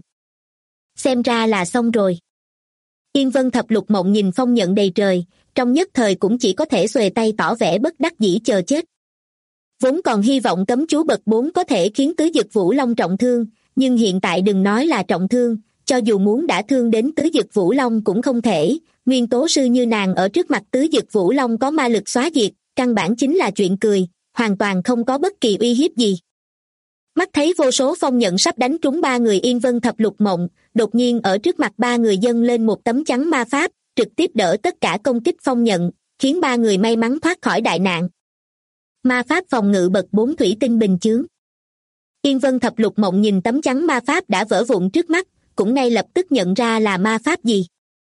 Xem ra là xong rồi. Yên Vân Thập Lục Mộng nhìn phong nhận đầy trời, trong nhất thời cũng chỉ có thể xuề tay tỏ vẻ bất đắc dĩ chờ chết. Vốn còn hy vọng cấm chú bậc 4 có thể khiến tứ dực vũ long trọng thương, nhưng hiện tại đừng nói là trọng thương, cho dù muốn đả thương đến tứ dực vũ long cũng không thể. Nguyên tố sư như nàng ở trước mặt tứ dực vũ long có ma lực xóa diệt, căn bản chính là chuyện cười, hoàn toàn không có bất kỳ uy hiếp gì. Mắt thấy vô số phong nhận sắp đánh trúng ba người Yên Vân Thập Lục Mộng, đột nhiên ở trước mặt ba người dâng lên một tấm chắn ma pháp, trực tiếp đỡ tất cả công kích phong nhận, khiến ba người may mắn thoát khỏi đại nạn. Ma pháp phòng ngự bậc 4 thủy tinh bình chướng. Yên Vân Thập Lục Mộng nhìn tấm chắn ma pháp đã vỡ vụn trước mắt, cũng ngay lập tức nhận ra là ma pháp gì.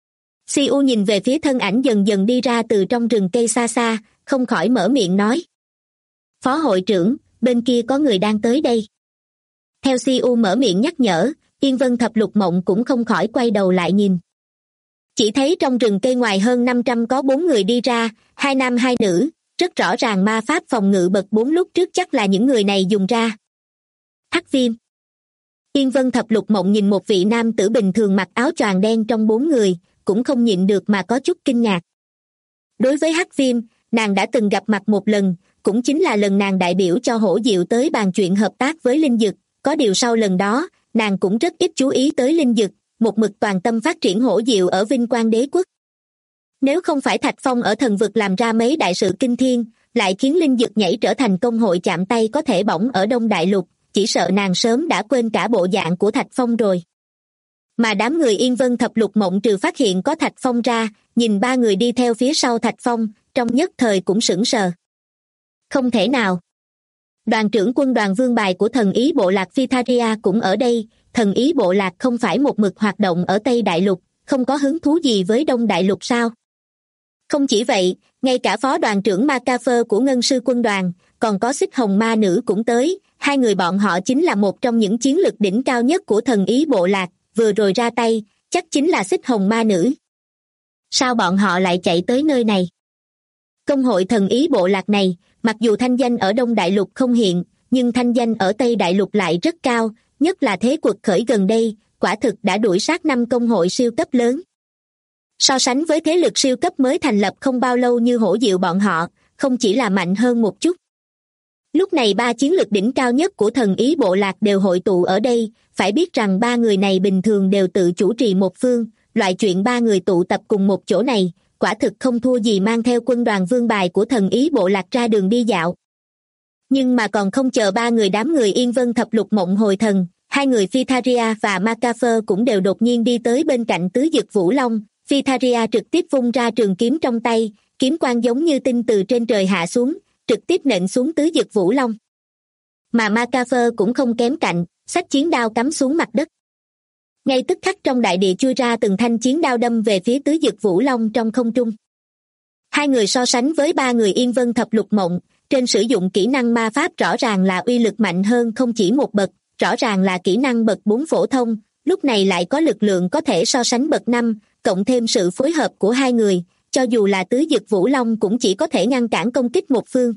Siu nhìn về phía thân ảnh dần dần đi ra từ trong rừng cây xa xa, không khỏi mở miệng nói. Phó hội trưởng, bên kia có người đang tới đây. Theo Siu mở miệng nhắc nhở, Yên Vân Thập Lục Mộng cũng không khỏi quay đầu lại nhìn. Chỉ thấy trong rừng cây ngoài hơn 500 có 4 người đi ra, 2 nam 2 nữ, rất rõ ràng ma pháp phòng ngự bậc 4 lúc trước chắc là những người này dùng ra. Hắc Viêm. Yên Vân Thập Lục Mộng nhìn một vị nam tử bình thường mặc áo choàng đen trong 4 người, cũng không nhịn được mà có chút kinh ngạc. Đối với Hắc Viêm, nàng đã từng gặp mặt một lần, cũng chính là lần nàng đại biểu cho Hổ Diệu tới bàn chuyện hợp tác với Linh Dực, có điều sau lần đó, nàng cũng rất ít chú ý tới Linh Dực, một mực toàn tâm phát triển Hổ Diệu ở Vinh Quang Đế Quốc. Nếu không phải Thạch Phong ở thần vực làm ra mấy đại sự kinh thiên, lại khiến Linh Dực nhảy trở thành công hội chạm tay có thể bỏng ở Đông Đại Lục, chỉ sợ nàng sớm đã quên cả bộ dạng của Thạch Phong rồi. Mà đám người Yên Vân Thập Lục Mộng trừ phát hiện có Thạch Phong ra, nhìn ba người đi theo phía sau Thạch Phong, trong nhất thời cũng sững sờ. Không thể nào. Đoàn trưởng quân đoàn vương bài của thần ý bộ lạc Phytharia cũng ở đây, thần ý bộ lạc không phải một mực hoạt động ở Tây Đại Lục, không có hứng thú gì với Đông Đại Lục sao? Không chỉ vậy, ngay cả phó đoàn trưởng Macafer của Ngân Sư quân đoàn, còn có Xích Hồng Ma Nữ cũng tới, hai người bọn họ chính là một trong những chiến lực đỉnh cao nhất của thần ý bộ lạc, vừa rồi ra tay, chắc chính là Xích Hồng Ma Nữ. Sao bọn họ lại chạy tới nơi này? Công hội thần ý bộ lạc này, mặc dù thanh danh ở Đông Đại Lục không hiện, nhưng thanh danh ở Tây Đại Lục lại rất cao, nhất là thế quật khởi gần đây, quả thực đã đuổi sát 5 công hội siêu cấp lớn. So sánh với thế lực siêu cấp mới thành lập không bao lâu như Hổ Diệu bọn họ, không chỉ là mạnh hơn một chút. Lúc này 3 chiến lực đỉnh cao nhất của thần ý bộ lạc đều hội tụ ở đây, phải biết rằng 3 người này bình thường đều tự chủ trì một phương, loại chuyện 3 người tụ tập cùng một chỗ này, quả thực không thua gì mang theo quân đoàn vương bài của thần ý bộ lạc ra đường đi dạo. Nhưng mà còn không chờ 3 người đám người Yên Vân Thập Lục Mộng hồi thần, 2 người Phytharia và Macafer cũng đều đột nhiên đi tới bên cạnh tứ dực Vũ Long. Phytharia trực tiếp vung ra trường kiếm trong tay, kiếm quang giống như tinh từ trên trời hạ xuống, trực tiếp nện xuống tứ dực Vũ Long. Mà Macafer cũng không kém cạnh, xách chiến đao cắm xuống mặt đất. Ngay tức khắc trong đại địa chui ra từng thanh chiến đao đâm về phía tứ dực Vũ Long trong không trung. 2 người so sánh với 3 người Yên Vân Thập Lục Mộng, trên sử dụng kỹ năng ma pháp rõ ràng là uy lực mạnh hơn không chỉ một bậc, rõ ràng là kỹ năng bậc 4 phổ thông, lúc này lại có lực lượng có thể so sánh bậc 5, cộng thêm sự phối hợp của 2 người, cho dù là tứ dực Vũ Long cũng chỉ có thể ngăn cản công kích một phương.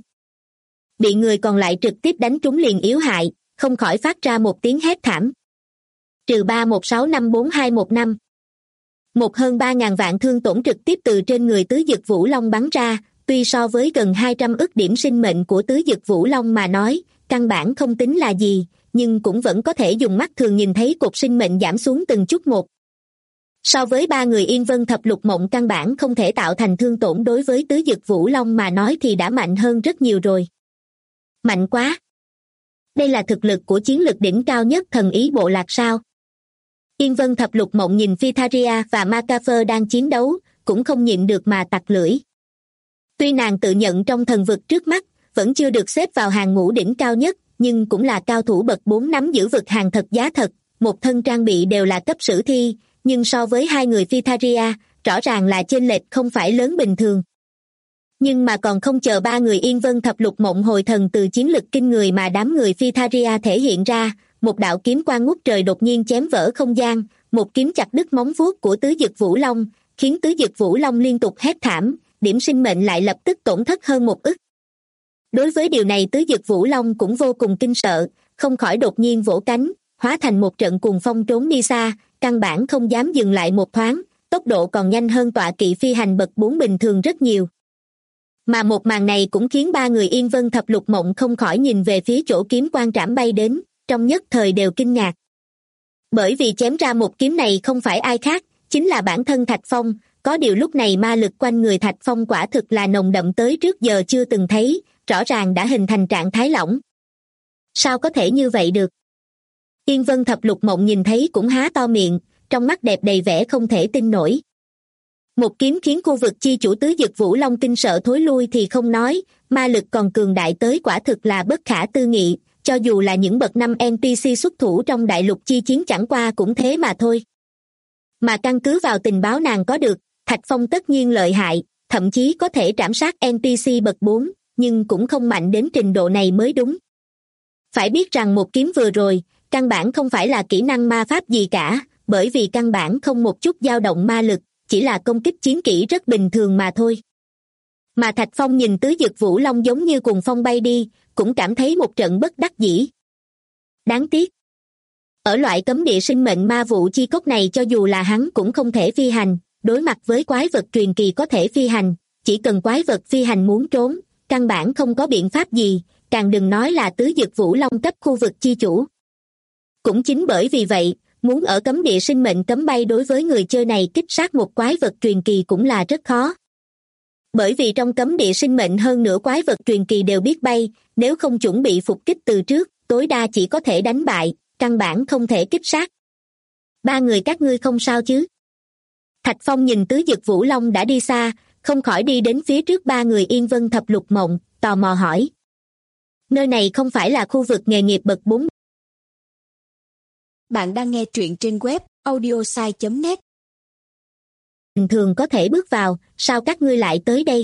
Bị người còn lại trực tiếp đánh trúng liền yếu hại, không khỏi phát ra một tiếng hét thảm. Trừ 316542215. Một hơn 3.000 vạn thương tổn trực tiếp từ trên người tứ dực Vũ Long bắn ra, tuy so với gần 200 ức điểm sinh mệnh của tứ dực Vũ Long mà nói, căn bản không tính là gì, nhưng cũng vẫn có thể dùng mắt thường nhìn thấy cột sinh mệnh giảm xuống từng chút một. So với 3 người Yên Vân Thập Lục Mộng căn bản không thể tạo thành thương tổn đối với tứ dực Vũ Long mà nói thì đã mạnh hơn rất nhiều rồi. Mạnh quá! Đây là thực lực của chiến lực đỉnh cao nhất thần ý bộ lạc sao? Yên Vân Thập Lục Mộng nhìn Phytharia và Macafer đang chiến đấu, cũng không nhịn được mà tặc lưỡi. Tuy nàng tự nhận trong thần vực trước mắt, vẫn chưa được xếp vào hàng ngũ đỉnh cao nhất, nhưng cũng là cao thủ bậc 4 nắm giữ vực hàng thật giá thật, một thân trang bị đều là cấp sử thi, nhưng so với 2 người Phytharia, rõ ràng là chênh lệch không phải lớn bình thường. Nhưng mà còn không chờ 3 người Yên Vân Thập Lục Mộng hồi thần từ chiến lực kinh người mà đám người Phytharia thể hiện ra, một đạo kiếm quang ngút trời đột nhiên chém vỡ không gian, một kiếm chặt đứt móng vuốt của tứ dực Vũ Long, khiến tứ dực Vũ Long liên tục hét thảm, điểm sinh mệnh lại lập tức tổn thất hơn 1 ức. Đối với điều này tứ dực Vũ Long cũng vô cùng kinh sợ, không khỏi đột nhiên vỗ cánh, hóa thành một trận cuồng phong trốn đi xa, căn bản không dám dừng lại một thoáng, tốc độ còn nhanh hơn tọa kỵ phi hành bậc 4 bình thường rất nhiều. Mà một màn này cũng khiến 3 người Yên Vân Thập Lục Mộng không khỏi nhìn về phía chỗ kiếm quang trảm bay đến, trong nhất thời đều kinh ngạc. Bởi vì chém ra một kiếm này không phải ai khác, chính là bản thân Thạch Phong, có điều lúc này ma lực quanh người Thạch Phong quả thực là nồng đậm tới trước giờ chưa từng thấy, rõ ràng đã hình thành trạng thái lỏng. Sao có thể như vậy được? Yên Vân Thập Lục Mộng nhìn thấy cũng há to miệng, trong mắt đẹp đầy vẻ không thể tin nổi. Một kiếm khiến khu vực chi chủ tứ dực Vũ Long kinh sợ thối lui thì không nói, ma lực còn cường đại tới quả thực là bất khả tư nghị, cho dù là những bậc 5 NPC xuất thủ trong đại lục chi chiến chẳng qua cũng thế mà thôi. Mà căn cứ vào tình báo nàng có được, Thạch Phong tất nhiên lợi hại, thậm chí có thể trảm sát NPC bậc 4, nhưng cũng không mạnh đến trình độ này mới đúng. Phải biết rằng một kiếm vừa rồi, căn bản không phải là kỹ năng ma pháp gì cả, bởi vì căn bản không một chút dao động ma lực, chỉ là công kích chiến kỹ rất bình thường mà thôi. Mà Thạch Phong nhìn tứ dực Vũ Long giống như cùng phong bay đi, cũng cảm thấy một trận bất đắc dĩ. Đáng tiếc. Ở loại cấm địa sinh mệnh ma vụ chi cốc này cho dù là hắn cũng không thể phi hành, đối mặt với quái vật truyền kỳ có thể phi hành, chỉ cần quái vật phi hành muốn trốn, căn bản không có biện pháp gì, càng đừng nói là tứ dực Vũ Long cấp khu vực chi chủ. Cũng chính bởi vì vậy, muốn ở cấm địa sinh mệnh cấm bay đối với người chơi này kích sát một quái vật truyền kỳ cũng là rất khó. Bởi vì trong cấm địa sinh mệnh hơn nửa quái vật truyền kỳ đều biết bay, nếu không chuẩn bị phục kích từ trước, tối đa chỉ có thể đánh bại, căn bản không thể kích sát. Ba người các ngươi không sao chứ? Thạch Phong nhìn tứ dực Vũ Long đã đi xa, không khỏi đi đến phía trước ba người Yên Vân Thập Lục Mộng, tò mò hỏi. Nơi này không phải là khu vực nghề nghiệp bậc 4. Bạn đang nghe truyện trên web audiosai.net. Bình thường có thể bước vào, sao các ngươi lại tới đây?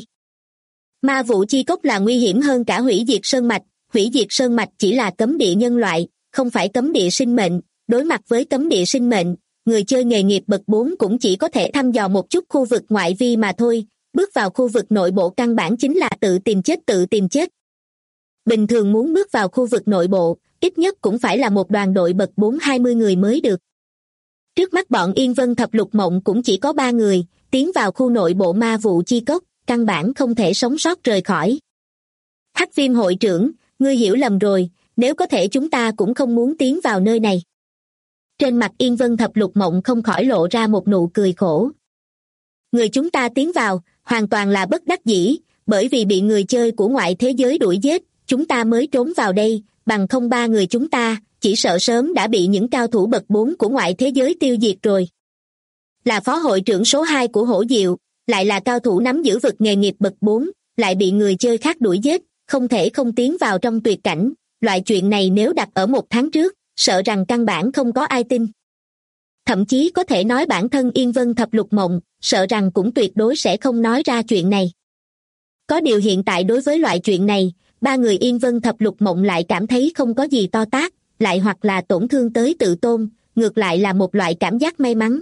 Ma vụ chi cốc là nguy hiểm hơn cả hủy diệt sơn mạch, hủy diệt sơn mạch chỉ là cấm địa nhân loại, không phải cấm địa sinh mệnh, đối mặt với cấm địa sinh mệnh, người chơi nghề nghiệp bậc 4 cũng chỉ có thể thăm dò một chút khu vực ngoại vi mà thôi, bước vào khu vực nội bộ căn bản chính là tự tìm chết. Bình thường muốn bước vào khu vực nội bộ, ít nhất cũng phải là một đoàn đội bậc 4-20 người mới được. Trước mắt bọn Yên Vân Thập Lục Mộng cũng chỉ có 3 người, tiến vào khu nội bộ ma vụ chi cốc, căn bản không thể sống sót rời khỏi. Hắc Viêm hội trưởng, ngươi hiểu lầm rồi, nếu có thể chúng ta cũng không muốn tiến vào nơi này. Trên mặt Yên Vân Thập Lục Mộng không khỏi lộ ra một nụ cười khổ. Người chúng ta tiến vào, hoàn toàn là bất đắc dĩ, bởi vì bị người chơi của ngoại thế giới đuổi giết, chúng ta mới trốn vào đây, bằng không 3 người chúng ta, chỉ sợ sớm đã bị những cao thủ bậc 4 của ngoại thế giới tiêu diệt rồi. Là phó hội trưởng số 2 của Hổ Diệu, lại là cao thủ nắm giữ vực nghề nghiệp bậc 4, lại bị người chơi khác đuổi giết, không thể không tiến vào trong tuyệt cảnh, loại chuyện này nếu đặt ở 1 tháng trước, sợ rằng căn bản không có ai tin. Thậm chí có thể nói bản thân Yên Vân Thập Lục Mộng, sợ rằng cũng tuyệt đối sẽ không nói ra chuyện này. Có điều hiện tại đối với loại chuyện này, 3 người Yên Vân Thập Lục Mộng lại cảm thấy không có gì to tát, lại hoặc là tổn thương tới tự tôn, ngược lại là một loại cảm giác may mắn.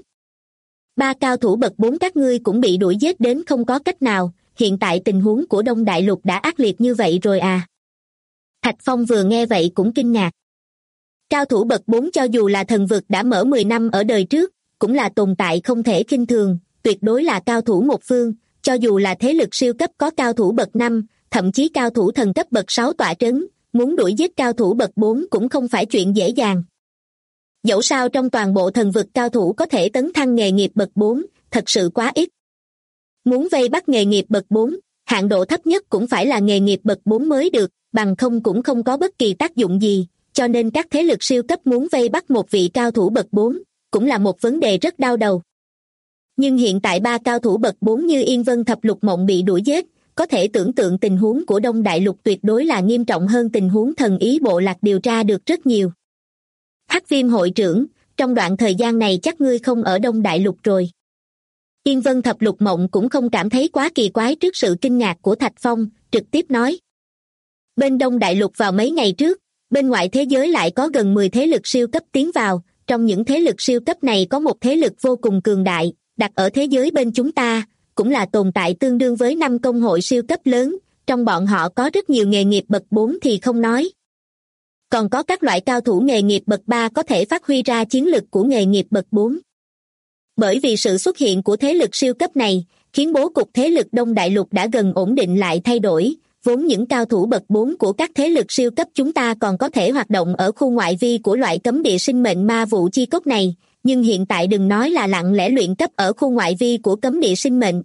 3 cao thủ bậc 4 các ngươi cũng bị đuổi giết đến không có cách nào, hiện tại tình huống của Đông Đại Lục đã ác liệt như vậy rồi à? Thạch Phong vừa nghe vậy cũng kinh ngạc. Cao thủ bậc 4 cho dù là thần vực đã mở 10 năm ở đời trước, cũng là tồn tại không thể khinh thường, tuyệt đối là cao thủ một phương, cho dù là thế lực siêu cấp có cao thủ bậc 5, thậm chí cao thủ thần cấp bậc 6 tọa trấn, muốn đuổi giết cao thủ bậc 4 cũng không phải chuyện dễ dàng. Dẫu sao trong toàn bộ thần vực cao thủ có thể tấn thăng nghề nghiệp bậc 4, thật sự quá ít. Muốn vây bắt nghề nghiệp bậc 4, hạn độ thấp nhất cũng phải là nghề nghiệp bậc 4 mới được, bằng không cũng không có bất kỳ tác dụng gì, cho nên các thế lực siêu cấp muốn vây bắt một vị cao thủ bậc 4, cũng là một vấn đề rất đau đầu. Nhưng hiện tại 3 cao thủ bậc 4 như Yên Vân Thập Lục Mộng bị đuổi giết, có thể tưởng tượng tình huống của Đông Đại Lục tuyệt đối là nghiêm trọng hơn tình huống thần ý bộ lạc điều tra được rất nhiều. Hắc Viêm hội trưởng, trong đoạn thời gian này chắc ngươi không ở Đông Đại Lục rồi. Yên Vân Thập Lục Mộng cũng không cảm thấy quá kỳ quái trước sự kinh ngạc của Thạch Phong, trực tiếp nói. Bên Đông Đại Lục vào mấy ngày trước, bên ngoại thế giới lại có gần 10 thế lực siêu cấp tiến vào, trong những thế lực siêu cấp này có một thế lực vô cùng cường đại, đặt ở thế giới bên chúng ta, cũng là tồn tại tương đương với 5 công hội siêu cấp lớn, trong bọn họ có rất nhiều nghề nghiệp bậc 4 thì không nói. Còn có các loại cao thủ nghề nghiệp bậc 3 có thể phát huy ra chiến lực của nghề nghiệp bậc 4. Bởi vì sự xuất hiện của thế lực siêu cấp này, khiến bố cục thế lực Đông Đại Lục đã gần ổn định lại thay đổi, vốn những cao thủ bậc 4 của các thế lực siêu cấp chúng ta còn có thể hoạt động ở khu ngoại vi của loại cấm địa sinh mệnh ma vụ chi cốc này, nhưng hiện tại đừng nói là lặng lẽ luyện cấp ở khu ngoại vi của cấm địa sinh mệnh.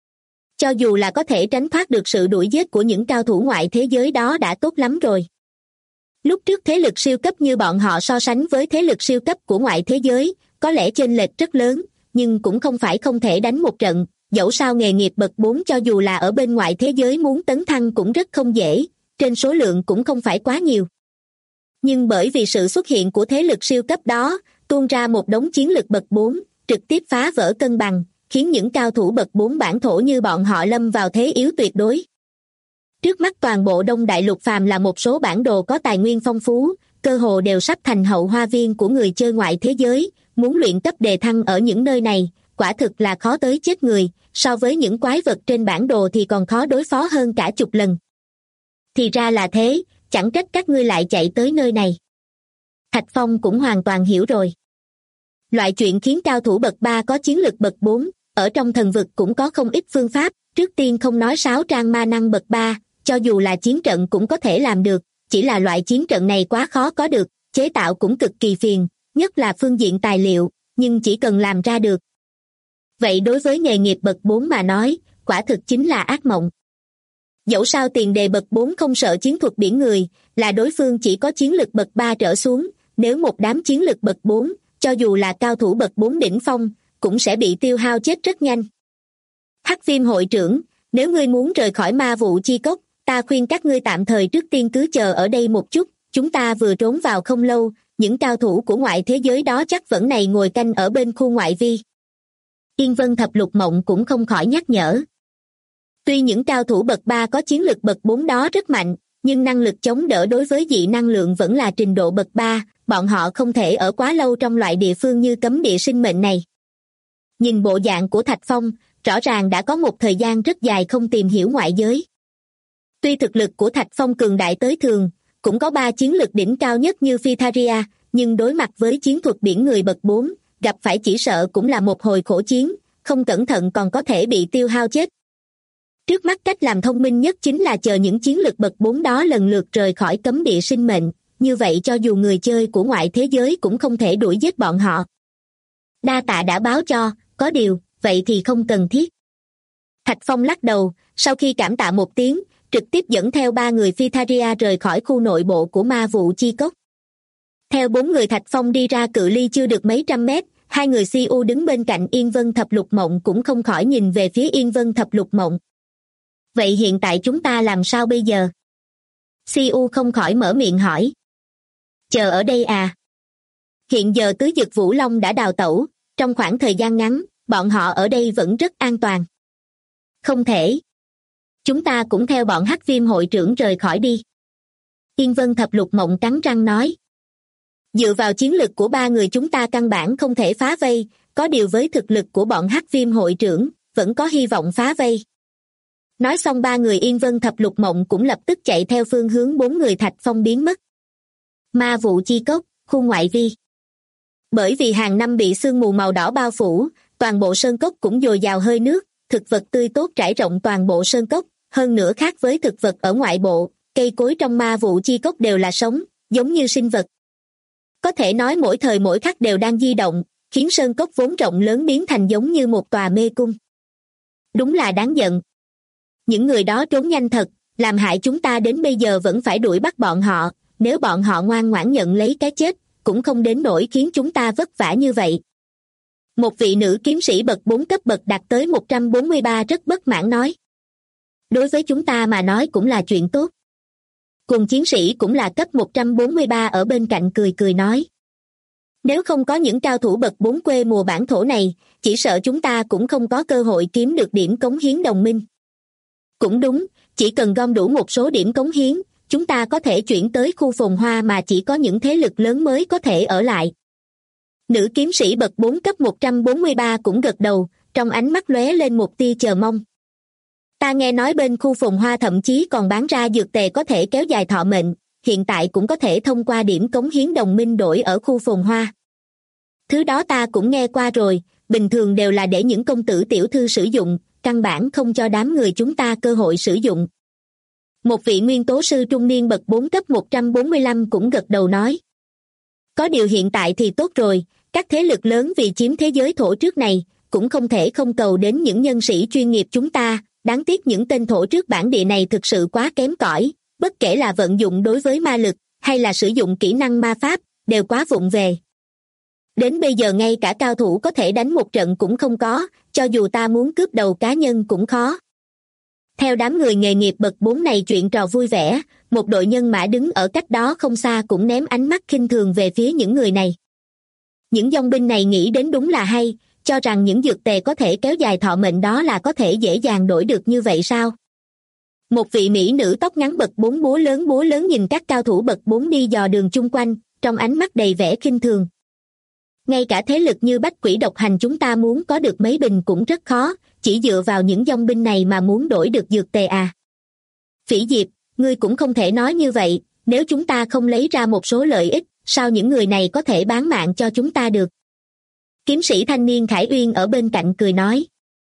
Cho dù là có thể tránh thoát được sự đuổi giết của những cao thủ ngoại thế giới đó đã tốt lắm rồi. Lúc trước thế lực siêu cấp như bọn họ so sánh với thế lực siêu cấp của ngoại thế giới, có lẽ chênh lệch rất lớn, nhưng cũng không phải không thể đánh một trận, dẫu sao nghề nghiệp bậc 4 cho dù là ở bên ngoài thế giới muốn tấn thăng cũng rất không dễ, trên số lượng cũng không phải quá nhiều. Nhưng bởi vì sự xuất hiện của thế lực siêu cấp đó, tuôn ra một đống chiến lực bậc 4, trực tiếp phá vỡ cân bằng, khiến những cao thủ bậc 4 bản thổ như bọn họ lâm vào thế yếu tuyệt đối. Trước mắt toàn bộ Đông Đại Lục phàm là một số bản đồ có tài nguyên phong phú, cơ hồ đều sắp thành hậu hoa viên của người chơi ngoại thế giới, muốn luyện cấp đề thăng ở những nơi này, quả thực là khó tới chết người, so với những quái vật trên bản đồ thì còn khó đối phó hơn cả chục lần. Thì ra là thế, chẳng trách các ngươi lại chạy tới nơi này. Thạch Phong cũng hoàn toàn hiểu rồi. Loại chuyện khiến cao thủ bậc 3 có chiến lực bậc 4, ở trong thần vực cũng có không ít phương pháp, trước tiên không nói 6 trang ma năng bậc 3, cho dù là chiến trận cũng có thể làm được, chỉ là loại chiến trận này quá khó có được, chế tạo cũng cực kỳ phiền, nhất là phương diện tài liệu, nhưng chỉ cần làm ra được. Vậy đối với nghề nghiệp bậc 4 mà nói, quả thực chính là ác mộng. Dẫu sao tiền đề bậc 4 không sợ chiến thuật biển người, là đối phương chỉ có chiến lực bậc 3 trở xuống, nếu một đám chiến lực bậc 4, cho dù là cao thủ bậc 4 đỉnh phong, cũng sẽ bị tiêu hao chết rất nhanh. Hắc Viêm hội trưởng, nếu ngươi muốn rời khỏi ma vụ chi cốc, ta khuyên các ngươi tạm thời trước tiên cứ chờ ở đây một chút, chúng ta vừa trốn vào không lâu, những cao thủ của ngoại thế giới đó chắc vẫn này ngồi canh ở bên khu ngoại vi. Yên Vân Thập Lục Mộng cũng không khỏi nhắc nhở. Tuy những cao thủ bậc 3 có chiến lực bậc 4 đó rất mạnh, nhưng năng lực chống đỡ đối với dị năng lượng vẫn là trình độ bậc 3, bọn họ không thể ở quá lâu trong loại địa phương như cấm địa sinh mệnh này. Nhìn bộ dạng của Thạch Phong, rõ ràng đã có một thời gian rất dài không tìm hiểu ngoại giới. Tuy thực lực của Thạch Phong cường đại tới thường, cũng có 3 chiến lực đỉnh cao nhất như Phytharia, nhưng đối mặt với chiến thuật biển người bậc 4, gặp phải chỉ sợ cũng là một hồi khổ chiến, không cẩn thận còn có thể bị tiêu hao chết. Trước mắt cách làm thông minh nhất chính là chờ những chiến lực bậc 4 đó lần lượt rời khỏi cấm địa sinh mệnh, như vậy cho dù người chơi của ngoại thế giới cũng không thể đuổi giết bọn họ. Đa tạ đã báo cho, có điều, vậy thì không cần thiết. Thạch Phong lắc đầu, sau khi cảm tạ một tiếng, trực tiếp dẫn theo 3 người Phytharia rời khỏi khu nội bộ của ma vụ chi cốc. Theo 4 người Thạch Phong đi ra cự ly chưa được mấy trăm mét, 2 người CU đứng bên cạnh Yên Vân Thập Lục Mộng cũng không khỏi nhìn về phía Yên Vân Thập Lục Mộng. Vậy hiện tại chúng ta làm sao bây giờ? CU không khỏi mở miệng hỏi. Chờ ở đây à? Hiện giờ Tứ Dực Vũ Long đã đào tẩu, trong khoảng thời gian ngắn, bọn họ ở đây vẫn rất an toàn. Không thể. Chúng ta cũng theo bọn Hắc Viêm hội trưởng rời khỏi đi. Yên Vân Thập Lục Mộng cắn răng nói. Dựa vào chiến lực của 3 người chúng ta căn bản không thể phá vây, có điều với thực lực của bọn Hắc Viêm hội trưởng, vẫn có hy vọng phá vây. Nói xong 3 người Yên Vân Thập Lục Mộng cũng lập tức chạy theo phương hướng 4 người Thạch Phong biến mất. Ma vụ chi cốc, khu ngoại vi. Bởi vì hàng năm bị sương mù màu đỏ bao phủ, toàn bộ sơn cốc cũng dồi dào hơi nước, thực vật tươi tốt trải rộng toàn bộ sơn cốc, hơn nữa khác với thực vật ở ngoại bộ, cây cối trong ma vụ chi cốc đều là sống, giống như sinh vật. Có thể nói mỗi thời mỗi khắc đều đang di động, khiến sơn cốc vốn rộng lớn biến thành giống như một tòa mê cung. Đúng là đáng giận. Những người đó trốn nhanh thật, làm hại chúng ta đến bây giờ vẫn phải đuổi bắt bọn họ, nếu bọn họ ngoan ngoãn nhận lấy cái chết, cũng không đến nỗi khiến chúng ta vất vả như vậy. Một vị nữ kiếm sĩ bậc 4 cấp bậc đạt tới 143 rất bất mãn nói. Đối với chúng ta mà nói cũng là chuyện tốt. Cùng chiến sĩ cũng là cấp 143 ở bên cạnh cười cười nói. Nếu không có những cao thủ bậc 4 quê mùa bản thổ này, chỉ sợ chúng ta cũng không có cơ hội kiếm được điểm cống hiến đồng minh. Cũng đúng, chỉ cần gom đủ một số điểm cống hiến, chúng ta có thể chuyển tới khu phồn hoa mà chỉ có những thế lực lớn mới có thể ở lại. Nữ kiếm sĩ bậc 4 cấp 143 cũng gật đầu, trong ánh mắt lóe lên một tia chờ mong. Ta nghe nói bên khu phồn hoa thậm chí còn bán ra dược tề có thể kéo dài thọ mệnh, hiện tại cũng có thể thông qua điểm cống hiến đồng minh đổi ở khu phồn hoa. Thứ đó ta cũng nghe qua rồi, bình thường đều là để những công tử tiểu thư sử dụng, căn bản không cho đám người chúng ta cơ hội sử dụng. Một vị nguyên tố sư trung niên bậc 4 cấp 145 cũng gật đầu nói. Có điều hiện tại thì tốt rồi, các thế lực lớn vì chiếm thế giới thổ trước này, cũng không thể không cầu đến những nhân sĩ chuyên nghiệp chúng ta, đáng tiếc những tên thổ trước bản địa này thực sự quá kém cỏi, bất kể là vận dụng đối với ma lực, hay là sử dụng kỹ năng ma pháp, đều quá vụng về. Đến bây giờ ngay cả cao thủ có thể đánh một trận cũng không có, cho dù ta muốn cướp đầu cá nhân cũng khó. Theo đám người nghề nghiệp bậc 4 này chuyện trò vui vẻ, một đội nhân mã đứng ở cách đó không xa cũng ném ánh mắt khinh thường về phía những người này. Những dòng binh này nghĩ đến đúng là hay, cho rằng những dược tề có thể kéo dài thọ mệnh đó là có thể dễ dàng đổi được như vậy sao? Một vị mỹ nữ tóc ngắn bậc 4 búa lớn nhìn các cao thủ bậc 4 đi dò đường chung quanh, trong ánh mắt đầy vẻ khinh thường. Ngay cả thế lực như Bách Quỷ Độc Hành chúng ta muốn có được mấy bình cũng rất khó, chỉ dựa vào những dòng binh này mà muốn đổi được dược tề à? Phỉ Diệp, ngươi cũng không thể nói như vậy, nếu chúng ta không lấy ra một số lợi ích, sao những người này có thể bán mạng cho chúng ta được? Kiếm sĩ thanh niên Khải Uyên ở bên cạnh cười nói.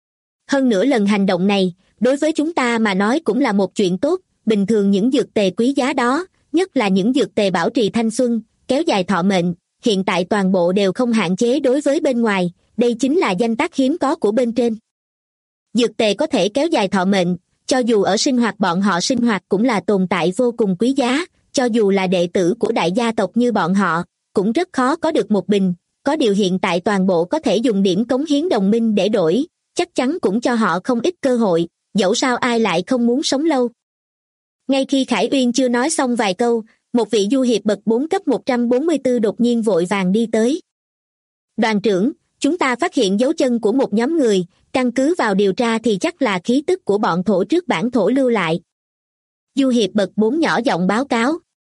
Hơn nữa lần hành động này, đối với chúng ta mà nói cũng là một chuyện tốt, bình thường những dược tề quý giá đó, nhất là những dược tề bảo trì thanh xuân, kéo dài thọ mệnh, hiện tại toàn bộ đều không hạn chế đối với bên ngoài, đây chính là danh tác hiếm có của bên trên. Dược tề có thể kéo dài thọ mệnh, cho dù ở sinh hoạt bọn họ sinh hoạt cũng là tồn tại vô cùng quý giá, cho dù là đệ tử của đại gia tộc như bọn họ, cũng rất khó có được một bình, có điều hiện tại toàn bộ có thể dùng điểm cống hiến đồng minh để đổi, chắc chắn cũng cho họ không ít cơ hội, dẫu sao ai lại không muốn sống lâu. Ngay khi Khải Uyên chưa nói xong vài câu, một vị du hiệp bậc 4 cấp 144 đột nhiên vội vàng đi tới. Đoàn trưởng, chúng ta phát hiện dấu chân của một nhóm người, căn cứ vào điều tra thì chắc là khí tức của bọn thổ trước bản thổ lưu lại. Du hiệp bậc 4 nhỏ giọng báo cáo.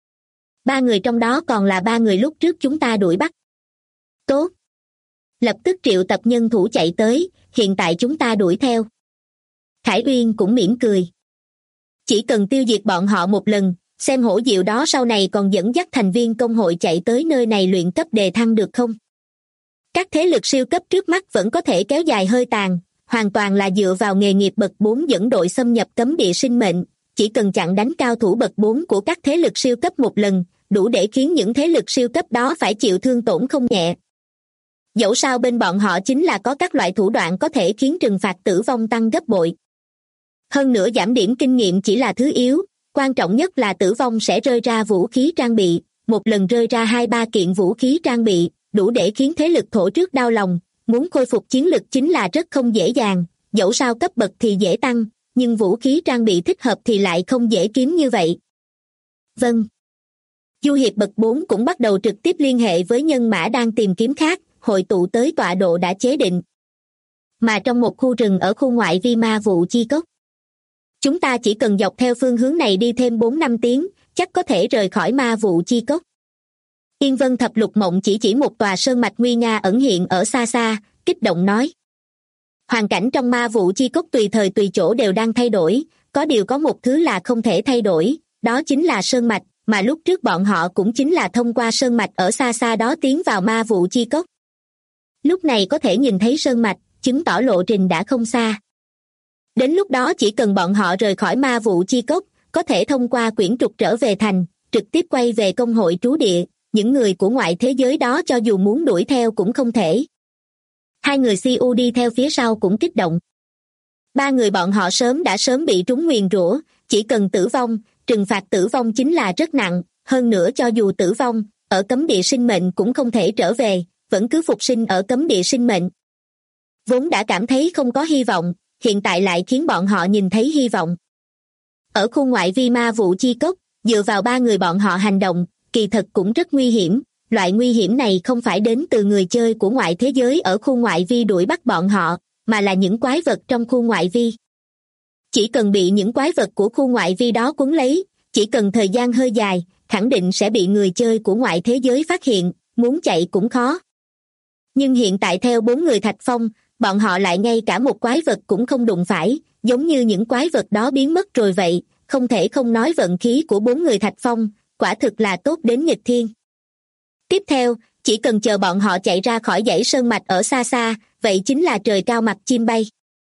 3 người trong đó còn là 3 người lúc trước chúng ta đuổi bắt. Tốt. Lập tức triệu tập nhân thủ chạy tới, hiện tại chúng ta đuổi theo. Khải Uyên cũng mỉm cười. Chỉ cần tiêu diệt bọn họ một lần, xem hổ diệu đó sau này còn dẫn dắt thành viên công hội chạy tới nơi này luyện cấp đề thăng được không? Các thế lực siêu cấp trước mắt vẫn có thể kéo dài hơi tàn, hoàn toàn là dựa vào nghề nghiệp bậc 4 dẫn đội xâm nhập cấm địa sinh mệnh, chỉ cần chặn đánh cao thủ bậc 4 của các thế lực siêu cấp một lần, đủ để khiến những thế lực siêu cấp đó phải chịu thương tổn không nhẹ. Dẫu sao bên bọn họ chính là có các loại thủ đoạn có thể khiến trừng phạt tử vong tăng gấp bội. Hơn nữa giảm điểm kinh nghiệm chỉ là thứ yếu, quan trọng nhất là tử vong sẽ rơi ra vũ khí trang bị, một lần rơi ra 2-3 kiện vũ khí trang bị, đủ để khiến thế lực thổ trước đau lòng, muốn khôi phục chiến lực chính là rất không dễ dàng, dẫu sao cấp bậc thì dễ tăng, nhưng vũ khí trang bị thích hợp thì lại không dễ kiếm như vậy. Vâng. Du hiệp bậc 4 cũng bắt đầu trực tiếp liên hệ với nhân mã đang tìm kiếm khác, hội tụ tới tọa độ đã chế định. Mà trong một khu rừng ở khu ngoại vi ma vụ chi cốc. Chúng ta chỉ cần dọc theo phương hướng này đi thêm 4-5 tiếng, chắc có thể rời khỏi ma vụ chi cốc. Yên Vân Thập Lục Mộng chỉ một tòa sơn mạch nguy nga ẩn hiện ở xa xa, kích động nói. Hoàn cảnh trong ma vụ chi cốc tùy thời tùy chỗ đều đang thay đổi, có điều có một thứ là không thể thay đổi, đó chính là sơn mạch, mà lúc trước bọn họ cũng chính là thông qua sơn mạch ở xa xa đó tiến vào ma vụ chi cốc. Lúc này có thể nhìn thấy sơn mạch, chứng tỏ lộ trình đã không xa. Đến lúc đó chỉ cần bọn họ rời khỏi ma vụ chi cốc, có thể thông qua quyển trục trở về thành, trực tiếp quay về công hội trú địa, những người của ngoại thế giới đó cho dù muốn đuổi theo cũng không thể. Hai người CU đi theo phía sau cũng kích động. 3 người bọn họ đã sớm bị trúng nguyền rủa, chỉ cần tử vong, trừng phạt tử vong chính là rất nặng, hơn nữa cho dù tử vong, ở cấm địa sinh mệnh cũng không thể trở về, vẫn cứ phục sinh ở cấm địa sinh mệnh. Vốn đã cảm thấy không có hy vọng, hiện tại lại khiến bọn họ nhìn thấy hy vọng. Ở khu ngoại vi ma vụ chi cốc, dựa vào 3 người bọn họ hành động, kỳ thật cũng rất nguy hiểm, loại nguy hiểm này không phải đến từ người chơi của ngoại thế giới ở khu ngoại vi đuổi bắt bọn họ, mà là những quái vật trong khu ngoại vi. Chỉ cần bị những quái vật của khu ngoại vi đó cuốn lấy, chỉ cần thời gian hơi dài, khẳng định sẽ bị người chơi của ngoại thế giới phát hiện, muốn chạy cũng khó. Nhưng hiện tại theo 4 người Thạch Phong, bọn họ lại ngay cả một quái vật cũng không đụng phải, giống như những quái vật đó biến mất rồi vậy, không thể không nói vận khí của 4 người Thạch Phong, quả thực là tốt đến nghịch thiên. Tiếp theo, chỉ cần chờ bọn họ chạy ra khỏi dãy sơn mạch ở xa xa, vậy chính là trời cao mặt chim bay.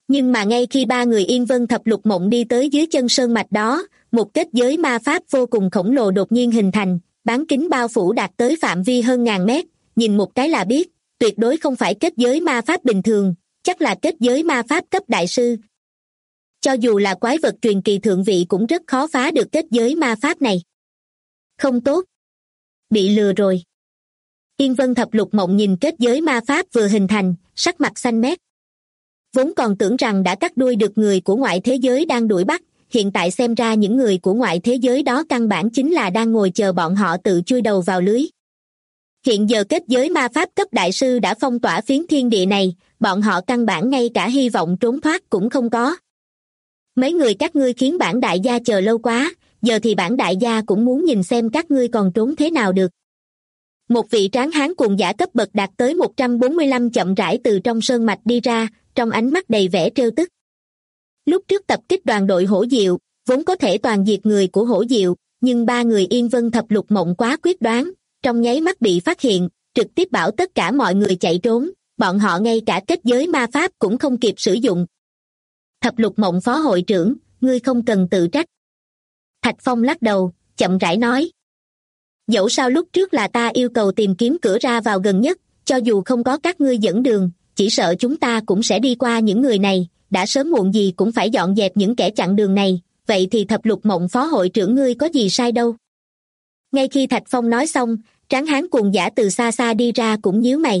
Nhưng mà ngay khi ba người Yên Vân Thập Lục Mộng đi tới dưới chân sơn mạch đó, một kết giới ma pháp vô cùng khổng lồ đột nhiên hình thành, bán kính bao phủ đạt tới phạm vi hơn ngàn mét, nhìn một cái là biết, tuyệt đối không phải kết giới ma pháp bình thường, chắc là kết giới ma pháp cấp đại sư. Cho dù là quái vật truyền kỳ thượng vị cũng rất khó phá được kết giới ma pháp này. Không tốt. Bị lừa rồi. Yên Vân Thập Lục Mộng nhìn kết giới ma pháp vừa hình thành, sắc mặt xanh mét. Vốn còn tưởng rằng đã cắt đuôi được người của ngoại thế giới đang đuổi bắt, hiện tại xem ra những người của ngoại thế giới đó căn bản chính là đang ngồi chờ bọn họ tự chui đầu vào lưới. Hiện giờ kết giới ma pháp cấp đại sư đã phong tỏa phiến thiên địa này, bọn họ căn bản ngay cả hy vọng trốn thoát cũng không có. Mấy người các ngươi khiến bản đại gia chờ lâu quá, giờ thì bản đại gia cũng muốn nhìn xem các ngươi còn trốn thế nào được. Một vị tráng hán cuồng giả cấp bậc đạt tới 145 chậm rãi từ trong sơn mạch đi ra, trong ánh mắt đầy vẻ trêu tức. Lúc trước tập kích đoàn đội Hổ Diệu, vốn có thể toàn diệt người của Hổ Diệu, nhưng ba người Yên Vân Thập Lục Mộng quá quyết đoán, trong nháy mắt bị phát hiện, trực tiếp bảo tất cả mọi người chạy trốn, bọn họ ngay cả kết giới ma pháp cũng không kịp sử dụng. Thập Lục Mộng phó hội trưởng, ngươi không cần tự trách. Thạch Phong lắc đầu, chậm rãi nói. Dẫu sao lúc trước là ta yêu cầu tìm kiếm cửa ra vào gần nhất, cho dù không có các ngươi dẫn đường, chỉ sợ chúng ta cũng sẽ đi qua những người này, đã sớm muộn gì cũng phải dọn dẹp những kẻ chặn đường này, vậy thì Thập Lục Mộng phó hội trưởng ngươi có gì sai đâu. Ngay khi Thạch Phong nói xong, tráng hán cuồng giả từ xa xa đi ra cũng nhíu mày.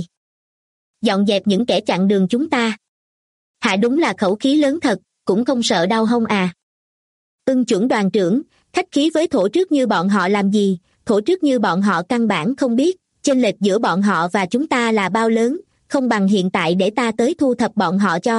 Dọn dẹp những kẻ chặn đường chúng ta. Hạ đúng là khẩu khí lớn thật, cũng không sợ đau hông à. Chuẩn đoàn trưởng, khách khí với thổ trước như bọn họ làm gì, thổ trước như bọn họ căn bản không biết, chênh lệch giữa bọn họ và chúng ta là bao lớn, không bằng hiện tại để ta tới thu thập bọn họ cho.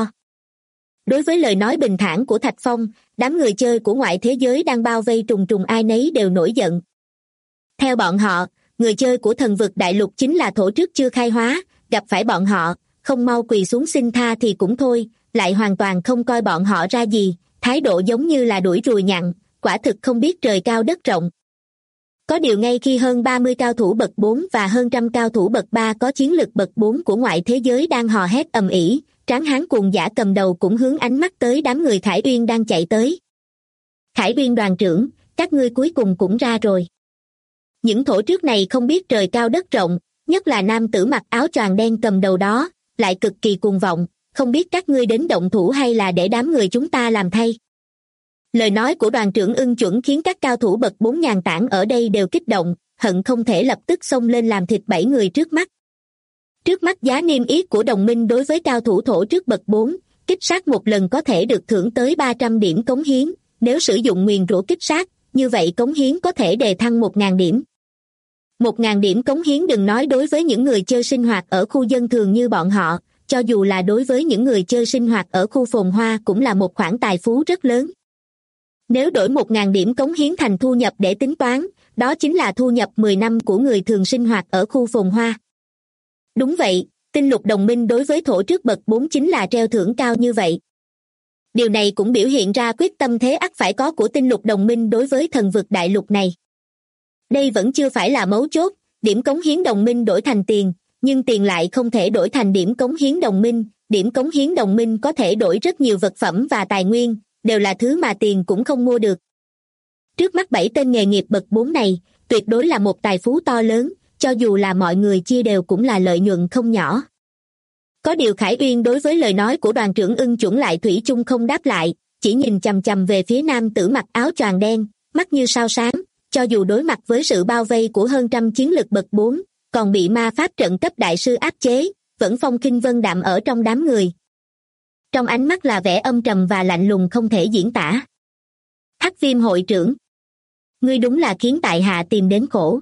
Đối với lời nói bình thản của Thạch Phong, đám người chơi của ngoại thế giới đang bao vây trùng trùng ai nấy đều nổi giận. Theo bọn họ, người chơi của thần vực đại lục chính là thổ trước chưa khai hóa, gặp phải bọn họ, không mau quỳ xuống xin tha thì cũng thôi, lại hoàn toàn không coi bọn họ ra gì, thái độ giống như là đuổi ruồi nhặn, quả thực không biết trời cao đất rộng. Có điều ngay khi hơn 30 cao thủ bậc 4 và hơn trăm cao thủ bậc 3 có chiến lực bậc 4 của ngoại thế giới đang hò hét ầm ĩ, tráng hán cuồng giả cầm đầu cũng hướng ánh mắt tới đám người Khải Uyên đang chạy tới. Khải Uyên đoàn trưởng, các ngươi cuối cùng cũng ra rồi. Những thổ trước này không biết trời cao đất rộng, nhất là nam tử mặc áo choàng đen cầm đầu đó, lại cực kỳ cuồng vọng, không biết các ngươi đến động thủ hay là để đám người chúng ta làm thay. Lời nói của đoàn trưởng Chuẩn khiến các cao thủ bậc 4 nhàn tản ở đây đều kích động, hận không thể lập tức xông lên làm thịt 7 người trước mắt. Trước mắt giá niêm yết của đồng minh đối với cao thủ thổ trước bậc 4, kích sát một lần có thể được thưởng tới 300 điểm cống hiến, nếu sử dụng nguyền rủa kích sát, như vậy cống hiến có thể đề thăng 1.000 điểm. 1.000 điểm cống hiến đừng nói đối với những người chơi sinh hoạt ở khu dân thường như bọn họ, cho dù là đối với những người chơi sinh hoạt ở khu phồn hoa cũng là một khoản tài phú rất lớn. Nếu đổi 1.000 điểm cống hiến thành thu nhập để tính toán, đó chính là thu nhập 10 năm của người thường sinh hoạt ở khu phồn hoa. Đúng vậy, tinh lục đồng minh đối với thổ trước bậc 4 chính là treo thưởng cao như vậy. Điều này cũng biểu hiện ra quyết tâm thế ắt phải có của tinh lục đồng minh đối với thần vực đại lục này. Đây vẫn chưa phải là mấu chốt, điểm cống hiến đồng minh đổi thành tiền, nhưng tiền lại không thể đổi thành điểm cống hiến đồng minh, điểm cống hiến đồng minh có thể đổi rất nhiều vật phẩm và tài nguyên, đều là thứ mà tiền cũng không mua được. Trước mắt 7 tên nghề nghiệp bậc 4 này, tuyệt đối là một tài phú to lớn, cho dù là mọi người chia đều cũng là lợi nhuận không nhỏ. Có điều Khải Uyên đối với lời nói của đoàn trưởng Chuẩn lại thủy chung không đáp lại, chỉ nhìn chằm chằm về phía nam tử mặc áo choàng đen, mắt như sao sáng, cho dù đối mặt với sự bao vây của hơn trăm chiến lực bậc 4, còn bị ma pháp trận cấp đại sư áp chế, vẫn phong khinh vân đạm ở trong đám người. Trong ánh mắt là vẻ âm trầm và lạnh lùng không thể diễn tả. Hắc Viêm hội trưởng, ngươi đúng là khiến tại hạ tìm đến khổ.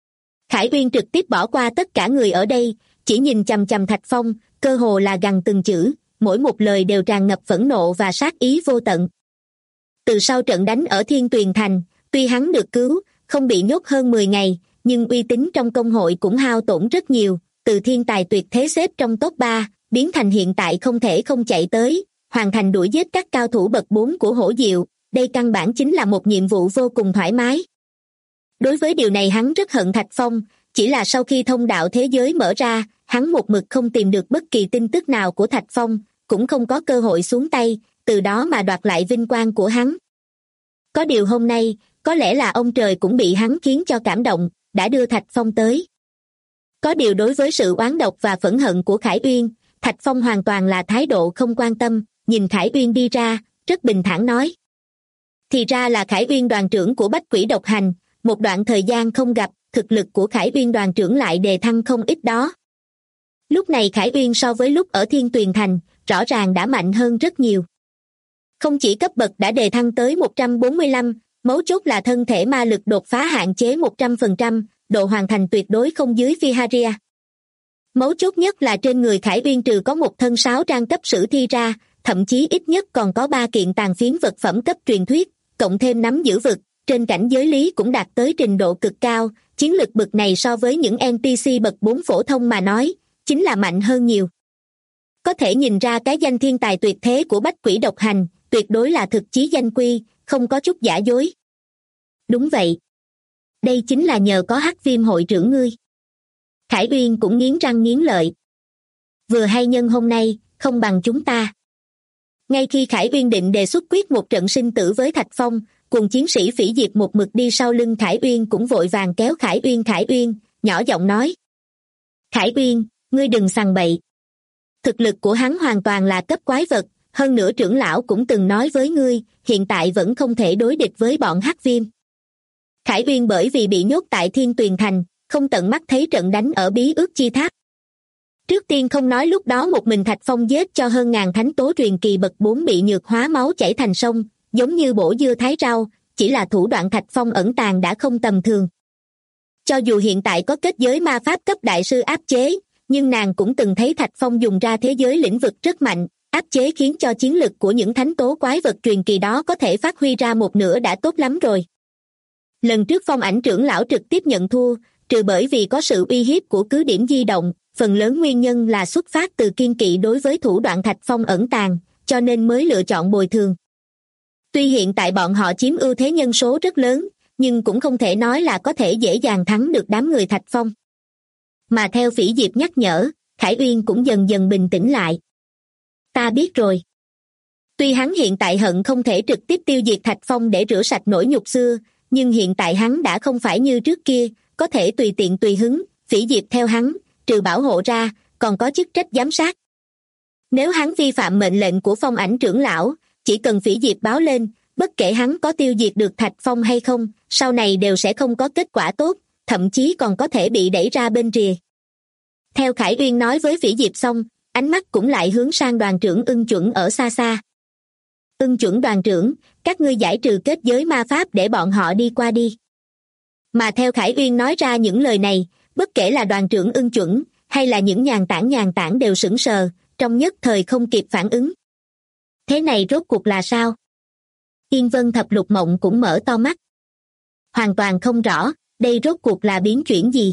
Khải Uyên trực tiếp bỏ qua tất cả người ở đây, chỉ nhìn chằm chằm Thạch Phong, cơ hồ là gằn từng chữ, mỗi một lời đều tràn ngập phẫn nộ và sát ý vô tận. Từ sau trận đánh ở Thiên Tuyền Thành, tuy hắn được cứu, không bị nhốt hơn 10 ngày, nhưng uy tín trong công hội cũng hao tổn rất nhiều, từ thiên tài tuyệt thế xếp trong top 3, biến thành hiện tại không thể không chạy tới, hoàn thành đuổi giết các cao thủ bậc 4 của Hổ Diệu, đây căn bản chính là một nhiệm vụ vô cùng thoải mái. Đối với điều này hắn rất hận Thạch Phong, chỉ là sau khi thông đạo thế giới mở ra, hắn một mực không tìm được bất kỳ tin tức nào của Thạch Phong, cũng không có cơ hội xuống tay, từ đó mà đoạt lại vinh quang của hắn. Có điều hôm nay, có lẽ là ông trời cũng bị hắn khiến cho cảm động, đã đưa Thạch Phong tới. Có điều đối với sự oán độc và phẫn hận của Khải Uyên, Thạch Phong hoàn toàn là thái độ không quan tâm, nhìn Khải Uyên đi ra, rất bình thản nói. Thì ra là Khải Uyên đoàn trưởng của Bách Quỷ Độc Hành, một đoạn thời gian không gặp, thực lực của Khải Uyên đoàn trưởng lại đề thăng không ít đó. Lúc này Khải Uyên so với lúc ở Thiên Tuyền Thành, rõ ràng đã mạnh hơn rất nhiều. Không chỉ cấp bậc đã đề thăng tới 145, mấu chốt là thân thể ma lực đột phá hạn chế 100%, độ hoàn thành tuyệt đối không dưới Fiharia. Mấu chốt nhất là trên người Khải Uyên trừ có một thân 6 trang cấp sử thi ra, thậm chí ít nhất còn có 3 kiện tàn phiến vật phẩm cấp truyền thuyết, cộng thêm nắm giữ vực, trên cảnh giới lý cũng đạt tới trình độ cực cao, chiến lực bậc này so với những NPC bậc 4 phổ thông mà nói, chính là mạnh hơn nhiều. Có thể nhìn ra cái danh thiên tài tuyệt thế của Bách Quỷ Độc Hành, tuyệt đối là thực chí danh quy, không có chút giả dối. Đúng vậy. Đây chính là nhờ có Hắc Viêm hội trưởng ngươi. Khải Uyên cũng nghiến răng nghiến lợi. Vừa hay nhân hôm nay, không bằng chúng ta. Ngay khi Khải Uyên định đề xuất quyết một trận sinh tử với Thạch Phong, cùng chiến sĩ Phỉ Diệp một mực đi sau lưng Khải Uyên cũng vội vàng kéo Khải Uyên, nhỏ giọng nói. Khải Uyên, ngươi đừng sằng bậy. Thực lực của hắn hoàn toàn là cấp quái vật, hơn nữa trưởng lão cũng từng nói với ngươi, hiện tại vẫn không thể đối địch với bọn Hắc Viêm. Khải Uyên bởi vì bị nhốt tại Thiên Tuyền Thành, không tận mắt thấy trận đánh ở Bí Ước Chi Tháp. Trước tiên không nói lúc đó một mình Thạch Phong giết cho hơn ngàn thánh tố truyền kỳ bậc 4 bị nhược hóa máu chảy thành sông, giống như bổ dưa thái rau, chỉ là thủ đoạn Thạch Phong ẩn tàng đã không tầm thường. Cho dù hiện tại có kết giới ma pháp cấp đại sư áp chế, nhưng nàng cũng từng thấy Thạch Phong dùng ra thế giới lĩnh vực rất mạnh, áp chế khiến cho chiến lực của những thánh tố quái vật truyền kỳ đó có thể phát huy ra một nửa đã tốt lắm rồi. Lần trước Phong Ảnh trưởng lão trực tiếp nhận thua, trừ bởi vì có sự uy hiếp của cứ điểm di động, phần lớn nguyên nhân là xuất phát từ kiên kỵ đối với thủ đoạn Thạch Phong ẩn tàng, cho nên mới lựa chọn bồi thường. Tuy hiện tại bọn họ chiếm ưu thế nhân số rất lớn, nhưng cũng không thể nói là có thể dễ dàng thắng được đám người Thạch Phong. Mà theo Phỉ Diệp nhắc nhở, Khải Uyên cũng dần dần bình tĩnh lại. Ta biết rồi. Tuy hắn hiện tại hận không thể trực tiếp tiêu diệt Thạch Phong để rửa sạch nỗi nhục xưa, nhưng hiện tại hắn đã không phải như trước kia, có thể tùy tiện tùy hứng, Phỉ Diệp theo hắn, trừ bảo hộ ra, còn có chức trách giám sát. Nếu hắn vi phạm mệnh lệnh của Phong Ảnh trưởng lão, chỉ cần Phỉ Diệp báo lên, bất kể hắn có tiêu diệt được Thạch Phong hay không, sau này đều sẽ không có kết quả tốt, thậm chí còn có thể bị đẩy ra bên rìa. Theo Khải Uyên nói với Phỉ Diệp xong, ánh mắt cũng lại hướng sang đoàn trưởng Ưng Chuẩn ở xa xa. Ưng Chuẩn đoàn trưởng, các ngươi giải trừ kết giới ma pháp để bọn họ đi qua đi. Mà theo Khải Uyên nói ra những lời này, bất kể là đoàn trưởng Ưng Chuẩn, hay là những nhàn tản đều sững sờ, trong nhất thời không kịp phản ứng. Thế này rốt cuộc là sao? Yên Vân Thập Lục Mộng cũng mở to mắt. Hoàn toàn không rõ, đây rốt cuộc là biến chuyển gì?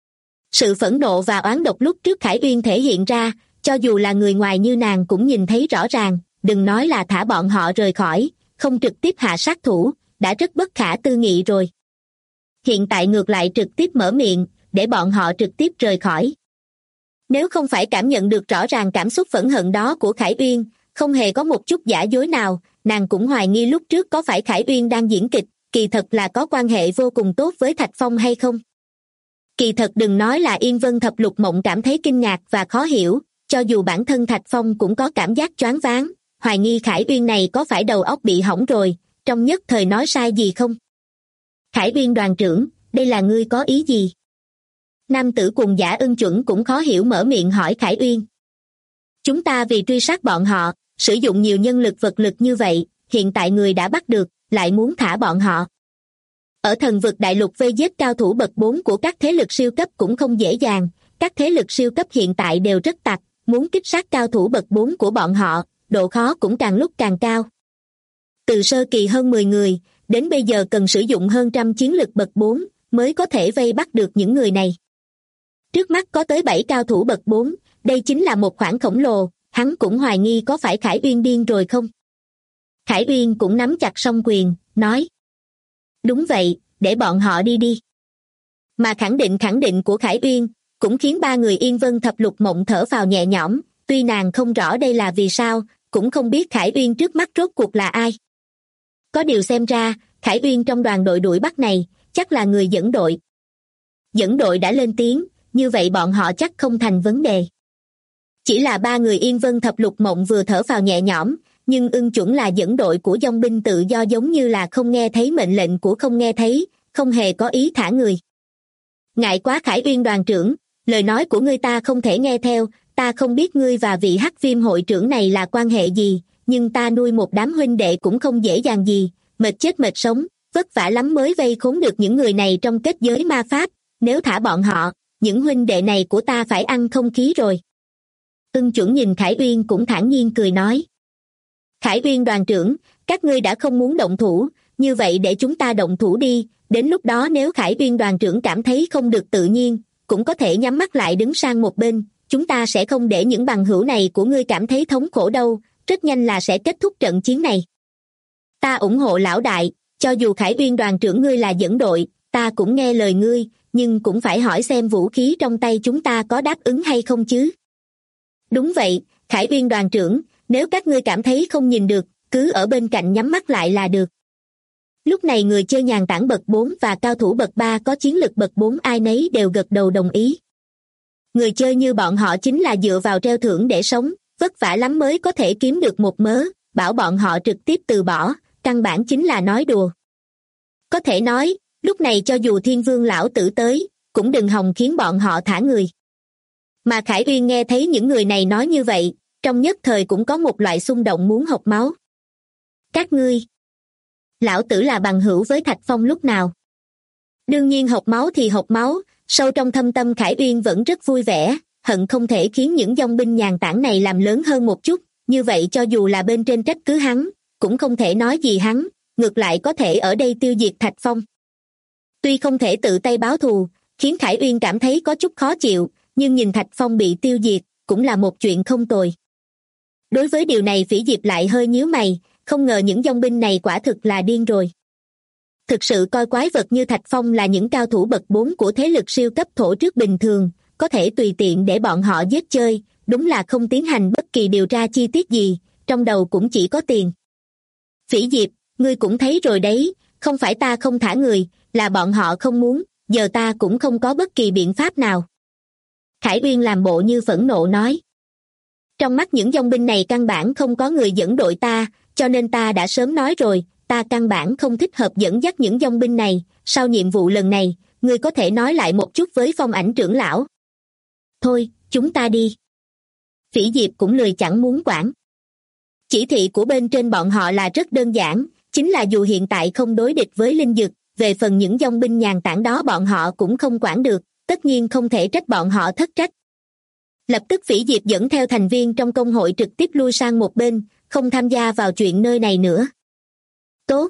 Sự phẫn nộ và oán độc lúc trước Khải Uyên thể hiện ra, cho dù là người ngoài như nàng cũng nhìn thấy rõ ràng, đừng nói là thả bọn họ rời khỏi, không trực tiếp hạ sát thủ, đã rất bất khả tư nghị rồi. Hiện tại ngược lại trực tiếp mở miệng, để bọn họ trực tiếp rời khỏi. Nếu không phải cảm nhận được rõ ràng cảm xúc phẫn hận đó của Khải Uyên, không hề có một chút giả dối nào, nàng cũng hoài nghi lúc trước có phải Khải Uyên đang diễn kịch, kỳ thật là có quan hệ vô cùng tốt với Thạch Phong hay không. Kỳ thật đừng nói là Yên Vân Thập Lục Mộng cảm thấy kinh ngạc và khó hiểu, cho dù bản thân Thạch Phong cũng có cảm giác choáng váng, hoài nghi Khải Uyên này có phải đầu óc bị hỏng rồi, trong nhất thời nói sai gì không. Khải Uyên đoàn trưởng, đây là ngươi có ý gì? Nam tử cùng giả Ưng Chuẩn cũng khó hiểu mở miệng hỏi Khải Uyên. Chúng ta vì truy sát bọn họ, sử dụng nhiều nhân lực vật lực như vậy, hiện tại người đã bắt được, lại muốn thả bọn họ. Ở thần vực đại lục vây giết cao thủ bậc 4 của các thế lực siêu cấp cũng không dễ dàng, các thế lực siêu cấp hiện tại đều rất tặc, muốn kích sát cao thủ bậc 4 của bọn họ, độ khó cũng càng lúc càng cao. Từ sơ kỳ hơn 10 người, đến bây giờ cần sử dụng hơn trăm chiến lực bậc 4, mới có thể vây bắt được những người này. Trước mắt có tới 7 cao thủ bậc 4, đây chính là một khoản khổng lồ, hắn cũng hoài nghi có phải Khải Uyên điên rồi không. Khải Uyên cũng nắm chặt song quyền, nói. Đúng vậy, để bọn họ đi đi. Mà khẳng định của Khải Uyên, cũng khiến ba người Yên Vân Thập Lục Mộng thở vào nhẹ nhõm, Tuy nàng không rõ đây là vì sao, cũng không biết Khải Uyên trước mắt rốt cuộc là ai. Có điều xem ra, Khải Uyên trong đoàn đội đuổi bắt này, chắc là người dẫn đội. Dẫn đội đã lên tiếng, như vậy bọn họ chắc không thành vấn đề. Chỉ là ba người Yên Vân Thập Lục Mộng vừa thở phào nhẹ nhõm, nhưng Ưng Chuẩn là dẫn đội của dòng binh tự do giống như là không nghe thấy mệnh lệnh của không nghe thấy, không hề có ý thả người. Ngại quá Khải Uyên đoàn trưởng, lời nói của ngươi ta không thể nghe theo, ta không biết ngươi và vị Hắc Viêm hội trưởng này là quan hệ gì, nhưng ta nuôi một đám huynh đệ cũng không dễ dàng gì, mệt chết mệt sống, vất vả lắm mới vây khốn được những người này trong kết giới ma pháp, nếu thả bọn họ, những huynh đệ này của ta phải ăn không khí rồi. Ưng Chuẩn nhìn Khải Uyên cũng thản nhiên cười nói. Khải Uyên đoàn trưởng, các ngươi đã không muốn động thủ, như vậy để chúng ta động thủ đi, đến lúc đó nếu Khải Uyên đoàn trưởng cảm thấy không được tự nhiên, cũng có thể nhắm mắt lại đứng sang một bên, chúng ta sẽ không để những bằng hữu này của ngươi cảm thấy thống khổ đâu, rất nhanh là sẽ kết thúc trận chiến này. Ta ủng hộ lão đại, cho dù Khải Uyên đoàn trưởng ngươi là dẫn đội, ta cũng nghe lời ngươi, nhưng cũng phải hỏi xem vũ khí trong tay chúng ta có đáp ứng hay không chứ. Đúng vậy, Khải Uyên đoàn trưởng, nếu các ngươi cảm thấy không nhìn được, cứ ở bên cạnh nhắm mắt lại là được. Lúc này người chơi nhàn tản bậc 4 và cao thủ bậc 3 có chiến lực bậc 4 ai nấy đều gật đầu đồng ý. Người chơi như bọn họ chính là dựa vào treo thưởng để sống, vất vả lắm mới có thể kiếm được một mớ, bảo bọn họ trực tiếp từ bỏ, căn bản chính là nói đùa. Có thể nói, lúc này cho dù Thiên Vương lão tử tới, cũng đừng hòng khiến bọn họ thả người. Mà Khải Uyên nghe thấy những người này nói như vậy, trong nhất thời cũng có một loại xung động muốn học máu. Các ngươi, lão tử là bằng hữu với Thạch Phong lúc nào? Đương nhiên học máu thì học máu, sâu trong thâm tâm Khải Uyên vẫn rất vui vẻ, hận không thể khiến những dòng binh nhàn tản này làm lớn hơn một chút, như vậy cho dù là bên trên trách cứ hắn, cũng không thể nói gì hắn, ngược lại có thể ở đây tiêu diệt Thạch Phong. Tuy không thể tự tay báo thù, khiến Khải Uyên cảm thấy có chút khó chịu, nhưng nhìn Thạch Phong bị tiêu diệt, cũng là một chuyện không tồi. Đối với điều này Phỉ Diệp lại hơi nhíu mày, không ngờ những dòng binh này quả thực là điên rồi. Thực sự coi quái vật như Thạch Phong là những cao thủ bậc 4 của thế lực siêu cấp thổ trước bình thường, có thể tùy tiện để bọn họ giết chơi, đúng là không tiến hành bất kỳ điều tra chi tiết gì, trong đầu cũng chỉ có tiền. Phỉ Diệp, ngươi cũng thấy rồi đấy, không phải ta không thả người, là bọn họ không muốn, giờ ta cũng không có bất kỳ biện pháp nào. Khải Uyên làm bộ như phẫn nộ nói. Trong mắt những dòng binh này căn bản không có người dẫn đội ta, cho nên ta đã sớm nói rồi, ta căn bản không thích hợp dẫn dắt những dòng binh này, sau nhiệm vụ lần này, ngươi có thể nói lại một chút với Phong Ảnh trưởng lão. Thôi, chúng ta đi. Phỉ Diệp cũng lười chẳng muốn quản. Chỉ thị của bên trên bọn họ là rất đơn giản, chính là dù hiện tại không đối địch với Linh Dực, về phần những dòng binh nhàn tản đó bọn họ cũng không quản được, tất nhiên không thể trách bọn họ thất trách. Lập tức Phỉ Diệp dẫn theo thành viên trong công hội trực tiếp lui sang một bên, không tham gia vào chuyện nơi này nữa. Tốt.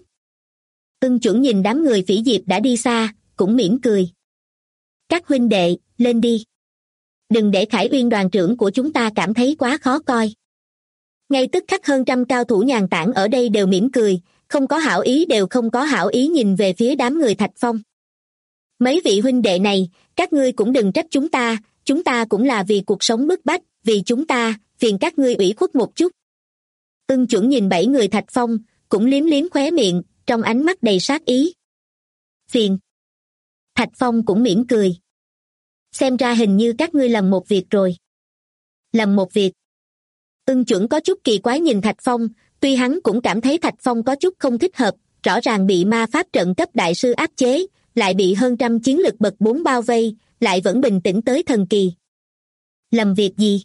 Ưng Chuẩn nhìn đám người Phỉ Diệp đã đi xa, cũng mỉm cười. Các huynh đệ, lên đi. Đừng để Khải Uyên đoàn trưởng của chúng ta cảm thấy quá khó coi. Ngay tức khắc hơn trăm cao thủ nhàn tản ở đây đều mỉm cười, không có hảo ý đều không có hảo ý nhìn về phía đám người Thạch Phong. Mấy vị huynh đệ này, các ngươi cũng đừng trách chúng ta cũng là vì cuộc sống bức bách, vì chúng ta, phiền các ngươi ủy khuất một chút. Ưng Chuẩn nhìn 7 người Thạch Phong, cũng liếm liếm khóe miệng, trong ánh mắt đầy sát ý. Phiền. Thạch Phong cũng mỉm cười. Xem ra hình như các ngươi lầm một việc rồi. Lầm một việc. Ưng Chuẩn có chút kỳ quái nhìn Thạch Phong, tuy hắn cũng cảm thấy Thạch Phong có chút không thích hợp, rõ ràng bị ma pháp trận cấp đại sư áp chế, lại bị hơn trăm chiến lực bậc 4 bao vây, lại vẫn bình tĩnh tới thần kỳ. Lầm việc gì?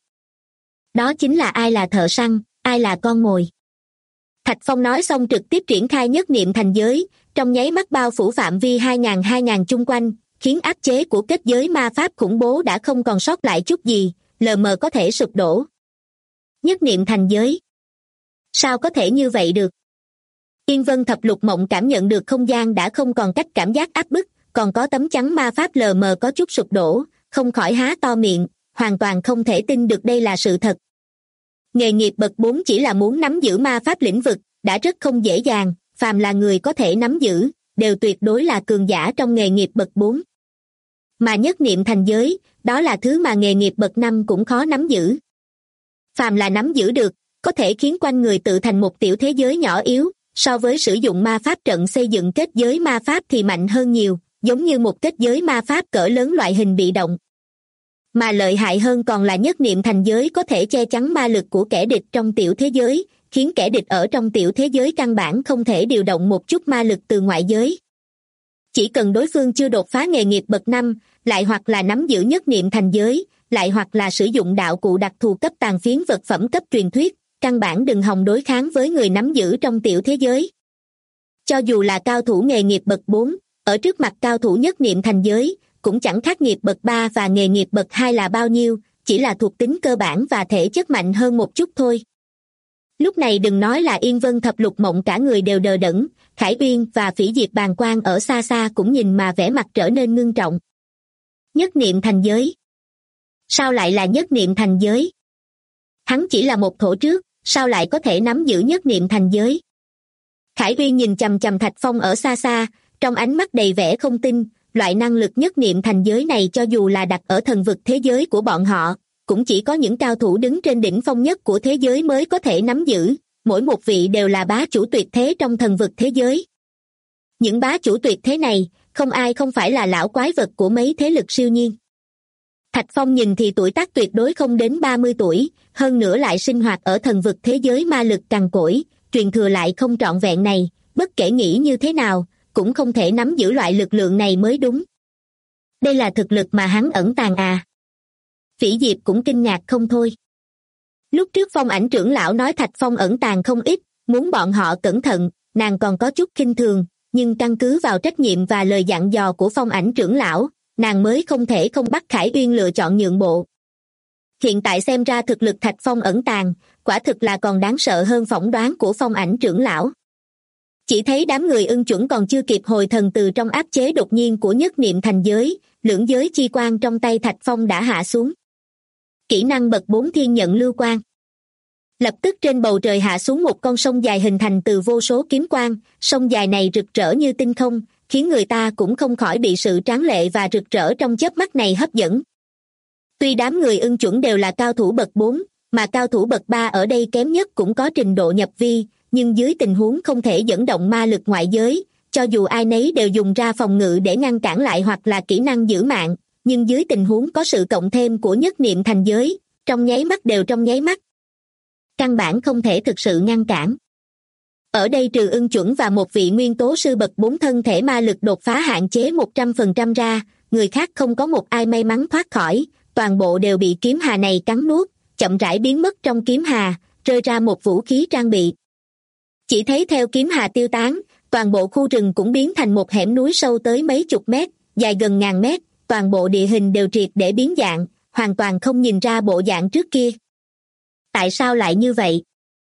Đó chính là ai là thợ săn, ai là con mồi. Thạch Phong nói xong trực tiếp triển khai nhất niệm thành giới, trong nháy mắt bao phủ phạm vi 2.000 chung quanh, khiến áp chế của kết giới ma pháp khủng bố đã không còn sót lại chút gì, lờ mờ có thể sụp đổ. Nhất niệm thành giới. Sao có thể như vậy được? Yên Vân Thập Lục Mộng cảm nhận được không gian đã không còn cách cảm giác áp bức, còn có tấm chắn ma pháp lờ mờ có chút sụp đổ, không khỏi há to miệng, hoàn toàn không thể tin được đây là sự thật. Nghề nghiệp bậc 4 chỉ là muốn nắm giữ ma pháp lĩnh vực, đã rất không dễ dàng, phàm là người có thể nắm giữ, đều tuyệt đối là cường giả trong nghề nghiệp bậc 4. Mà nhất niệm thành giới, đó là thứ mà nghề nghiệp bậc 5 cũng khó nắm giữ. Phàm là nắm giữ được, có thể khiến quanh người tự thành một tiểu thế giới nhỏ yếu, so với sử dụng ma pháp trận xây dựng kết giới ma pháp thì mạnh hơn nhiều, giống như một kết giới ma pháp cỡ lớn loại hình bị động. Mà lợi hại hơn còn là nhất niệm thành giới có thể che chắn ma lực của kẻ địch trong tiểu thế giới, khiến kẻ địch ở trong tiểu thế giới căn bản không thể điều động một chút ma lực từ ngoại giới. Chỉ cần đối phương chưa đột phá nghề nghiệp bậc 5, lại hoặc là nắm giữ nhất niệm thành giới, lại hoặc là sử dụng đạo cụ đặc thù cấp tàn phiến vật phẩm cấp truyền thuyết, căn bản đừng hòng đối kháng với người nắm giữ trong tiểu thế giới. Cho dù là cao thủ nghề nghiệp bậc 4, ở trước mặt cao thủ nhất niệm thành giới, cũng chẳng khác nghiệp bậc 3 và nghề nghiệp bậc 2 là bao nhiêu, chỉ là thuộc tính cơ bản và thể chất mạnh hơn một chút thôi. Lúc này đừng nói là Yên Vân Thập Lục Mộng cả người đều đờ đẫn, Khải Uyên và Phỉ Diệp bàng quan ở xa xa cũng nhìn mà vẻ mặt trở nên ngưng trọng. Nhất niệm thành giới. Sao lại là nhất niệm thành giới? Hắn chỉ là một thổ trước, sao lại có thể nắm giữ nhất niệm thành giới? Khải Uyên nhìn chằm chằm Thạch Phong ở xa xa, trong ánh mắt đầy vẻ không tin, loại năng lực nhất niệm thành giới này cho dù là đặt ở thần vực thế giới của bọn họ, cũng chỉ có những cao thủ đứng trên đỉnh phong nhất của thế giới mới có thể nắm giữ, mỗi một vị đều là bá chủ tuyệt thế trong thần vực thế giới. Những bá chủ tuyệt thế này, không ai không phải là lão quái vật của mấy thế lực siêu nhiên. Thạch Phong nhìn thì tuổi tác tuyệt đối không đến 30 tuổi, hơn nữa lại sinh hoạt ở thần vực thế giới ma lực cằn cỗi, truyền thừa lại không trọn vẹn này, bất kể nghĩ như thế nào, cũng không thể nắm giữ loại lực lượng này mới đúng. Đây là thực lực mà hắn ẩn tàng à? Phỉ Diệp cũng kinh ngạc không thôi. Lúc trước Phong Ảnh trưởng lão nói Thạch Phong ẩn tàng không ít, muốn bọn họ cẩn thận, nàng còn có chút khinh thường, nhưng căn cứ vào trách nhiệm và lời dặn dò của Phong Ảnh trưởng lão, nàng mới không thể không bắt Khải Uyên lựa chọn nhượng bộ. Hiện tại xem ra thực lực Thạch Phong ẩn tàng, quả thực là còn đáng sợ hơn phỏng đoán của Phong Ảnh trưởng lão. Chỉ thấy đám người Ưng Chuẩn còn chưa kịp hồi thần từ trong áp chế đột nhiên của nhất niệm thành giới, lưỡng giới chi quang trong tay Thạch Phong đã hạ xuống. Kỹ năng bậc 4 thiên nhận lưu quang. Lập tức trên bầu trời hạ xuống một con sông dài hình thành từ vô số kiếm quang, sông dài này rực rỡ như tinh không, khiến người ta cũng không khỏi bị sự tráng lệ và rực rỡ trong chớp mắt này hấp dẫn. Tuy đám người Ưng Chuẩn đều là cao thủ bậc 4, mà cao thủ bậc 3 ở đây kém nhất cũng có trình độ nhập vi, nhưng dưới tình huống không thể dẫn động ma lực ngoại giới, cho dù ai nấy đều dùng ra phòng ngự để ngăn cản lại hoặc là kỹ năng giữ mạng, nhưng dưới tình huống có sự cộng thêm của nhất niệm thành giới, trong nháy mắt đều trong nháy mắt. Căn bản không thể thực sự ngăn cản. Ở đây trừ Ưng Chuẩn và một vị nguyên tố sư bậc 4 thân thể ma lực đột phá hạn chế 100% ra, người khác không có một ai may mắn thoát khỏi, toàn bộ đều bị kiếm hà này cắn nuốt, chậm rãi biến mất trong kiếm hà, rơi ra một vũ khí trang bị. Chỉ thấy theo kiếm hà tiêu tán, toàn bộ khu rừng cũng biến thành một hẻm núi sâu tới mấy chục mét, dài gần ngàn mét, toàn bộ địa hình đều triệt để biến dạng, hoàn toàn không nhìn ra bộ dạng trước kia. Tại sao lại như vậy?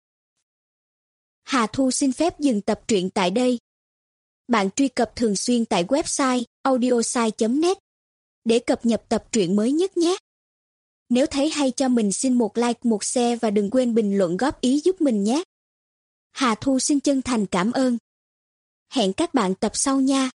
Hà Thu xin phép dừng tập truyện tại đây. Bạn truy cập thường xuyên tại website audiosai.net để cập nhật tập truyện mới nhất nhé. Nếu thấy hay cho mình xin một like, một share và đừng quên bình luận góp ý giúp mình nhé. Hà Thu xin chân thành cảm ơn. Hẹn các bạn tập sau nha.